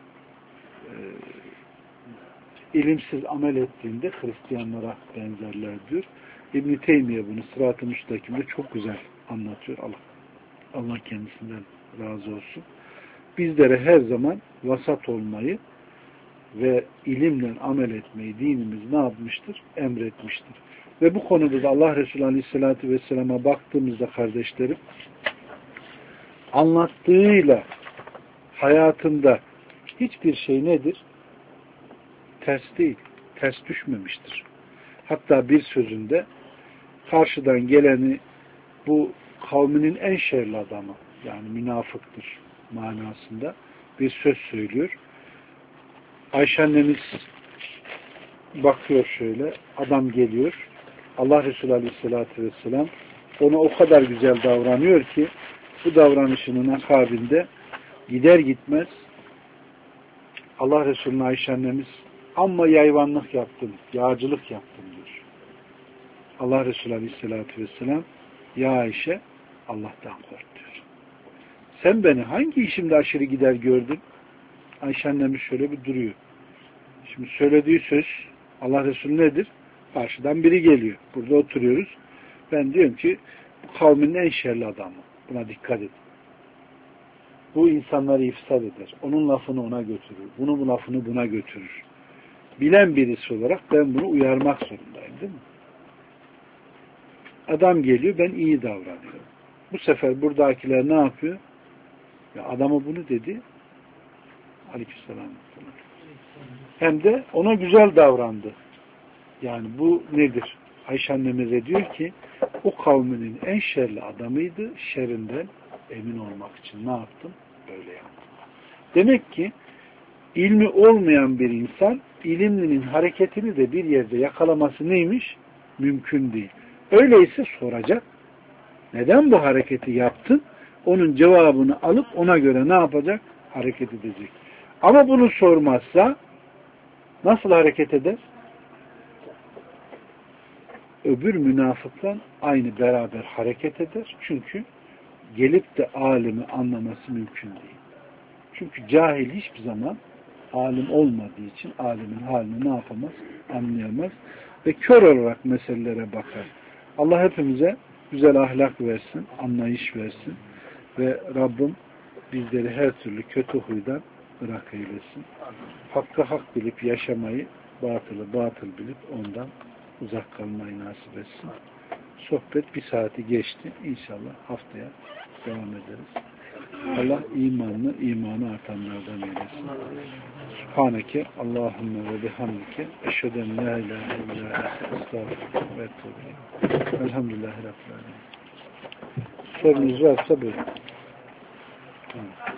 ilimsiz amel ettiğinde Hristiyanlara benzerler diyor. İbn-i Teymiye bunu Sırat-ı Müstakim'de çok güzel anlatıyor. Allah kendisinden razı olsun. Bizlere her zaman vasat olmayı ve ilimle amel etmeyi dinimiz ne yapmıştır? Emretmiştir. Ve bu konuda da Allah Resulü Aleyhisselatü Vesselam'a baktığımızda kardeşlerim anlattığıyla hayatında hiçbir şey nedir? Ters değil. Ters düşmemiştir. Hatta bir sözünde karşıdan geleni bu kavminin en şerli adamı, yani münafıktır manasında bir söz söylüyor. Ayşe annemiz bakıyor şöyle, adam geliyor. Allah Resulü Aleyhisselatü Vesselam ona o kadar güzel davranıyor ki bu davranışının akabinde gider gitmez Allah Resulü'nün Ayşe annemiz amma yayvanlık yaptın, yağcılık yaptın diyor. Allah Resulü Aleyhisselatü Vesselam ya Ayşe Allah'tan kork diyor. Sen beni hangi işimde aşırı gider gördün? Ayşe annemiz şöyle bir duruyor. Şimdi söylediği söz Allah Resulü nedir? Karşıdan biri geliyor. Burada oturuyoruz. Ben diyorum ki bu kavmin en şerli adamı. Buna dikkat edin. Bu insanları ifsad eder. Onun lafını ona götürür. Bu lafını buna götürür. Bilen birisi olarak ben bunu uyarmak zorundayım, değil mi? Adam geliyor, ben iyi davranıyorum. Bu sefer buradakiler ne yapıyor? Ya adama bunu dedi. Aleykümselam. Hem de ona güzel davrandı. Yani bu nedir? Ayşe annemize diyor ki o kavminin en şerli adamıydı. Şerrinden emin olmak için ne yaptım? Böyle yaptım. Demek ki ilmi olmayan bir insan ilimlinin hareketini de bir yerde yakalaması neymiş? Mümkün değil. Öyleyse soracak. Neden bu hareketi yaptın? Onun cevabını alıp ona göre ne yapacak? Hareket edecek. Ama bunu sormazsa nasıl hareket eder? Öbür münafıkla aynı beraber hareket eder. Çünkü gelip de alimi anlaması mümkün değil. Çünkü cahil hiçbir zaman alim olmadığı için alimin halini ne yapamaz? Anlayamaz. Ve kör olarak meselelere bakar. Allah hepimize güzel ahlak versin, anlayış versin. Ve Rabbim bizleri her türlü kötü huydan bırak eylesin. Hakkı hak bilip yaşamayı, batılı batıl bilip ondan uzak kalmayı nasip etsin. Sohbet bir saati geçti. İnşallah haftaya devam ederiz. Allah imanlı, imanı artanlardan eylesin. Subhaneke Allahümme ve bihamdike eşheden la ilahe illa ente estağfurullah ve etûbü ileyk. Elhamdülillahi Rabbil âlemin. Sorunuz varsa buyurun.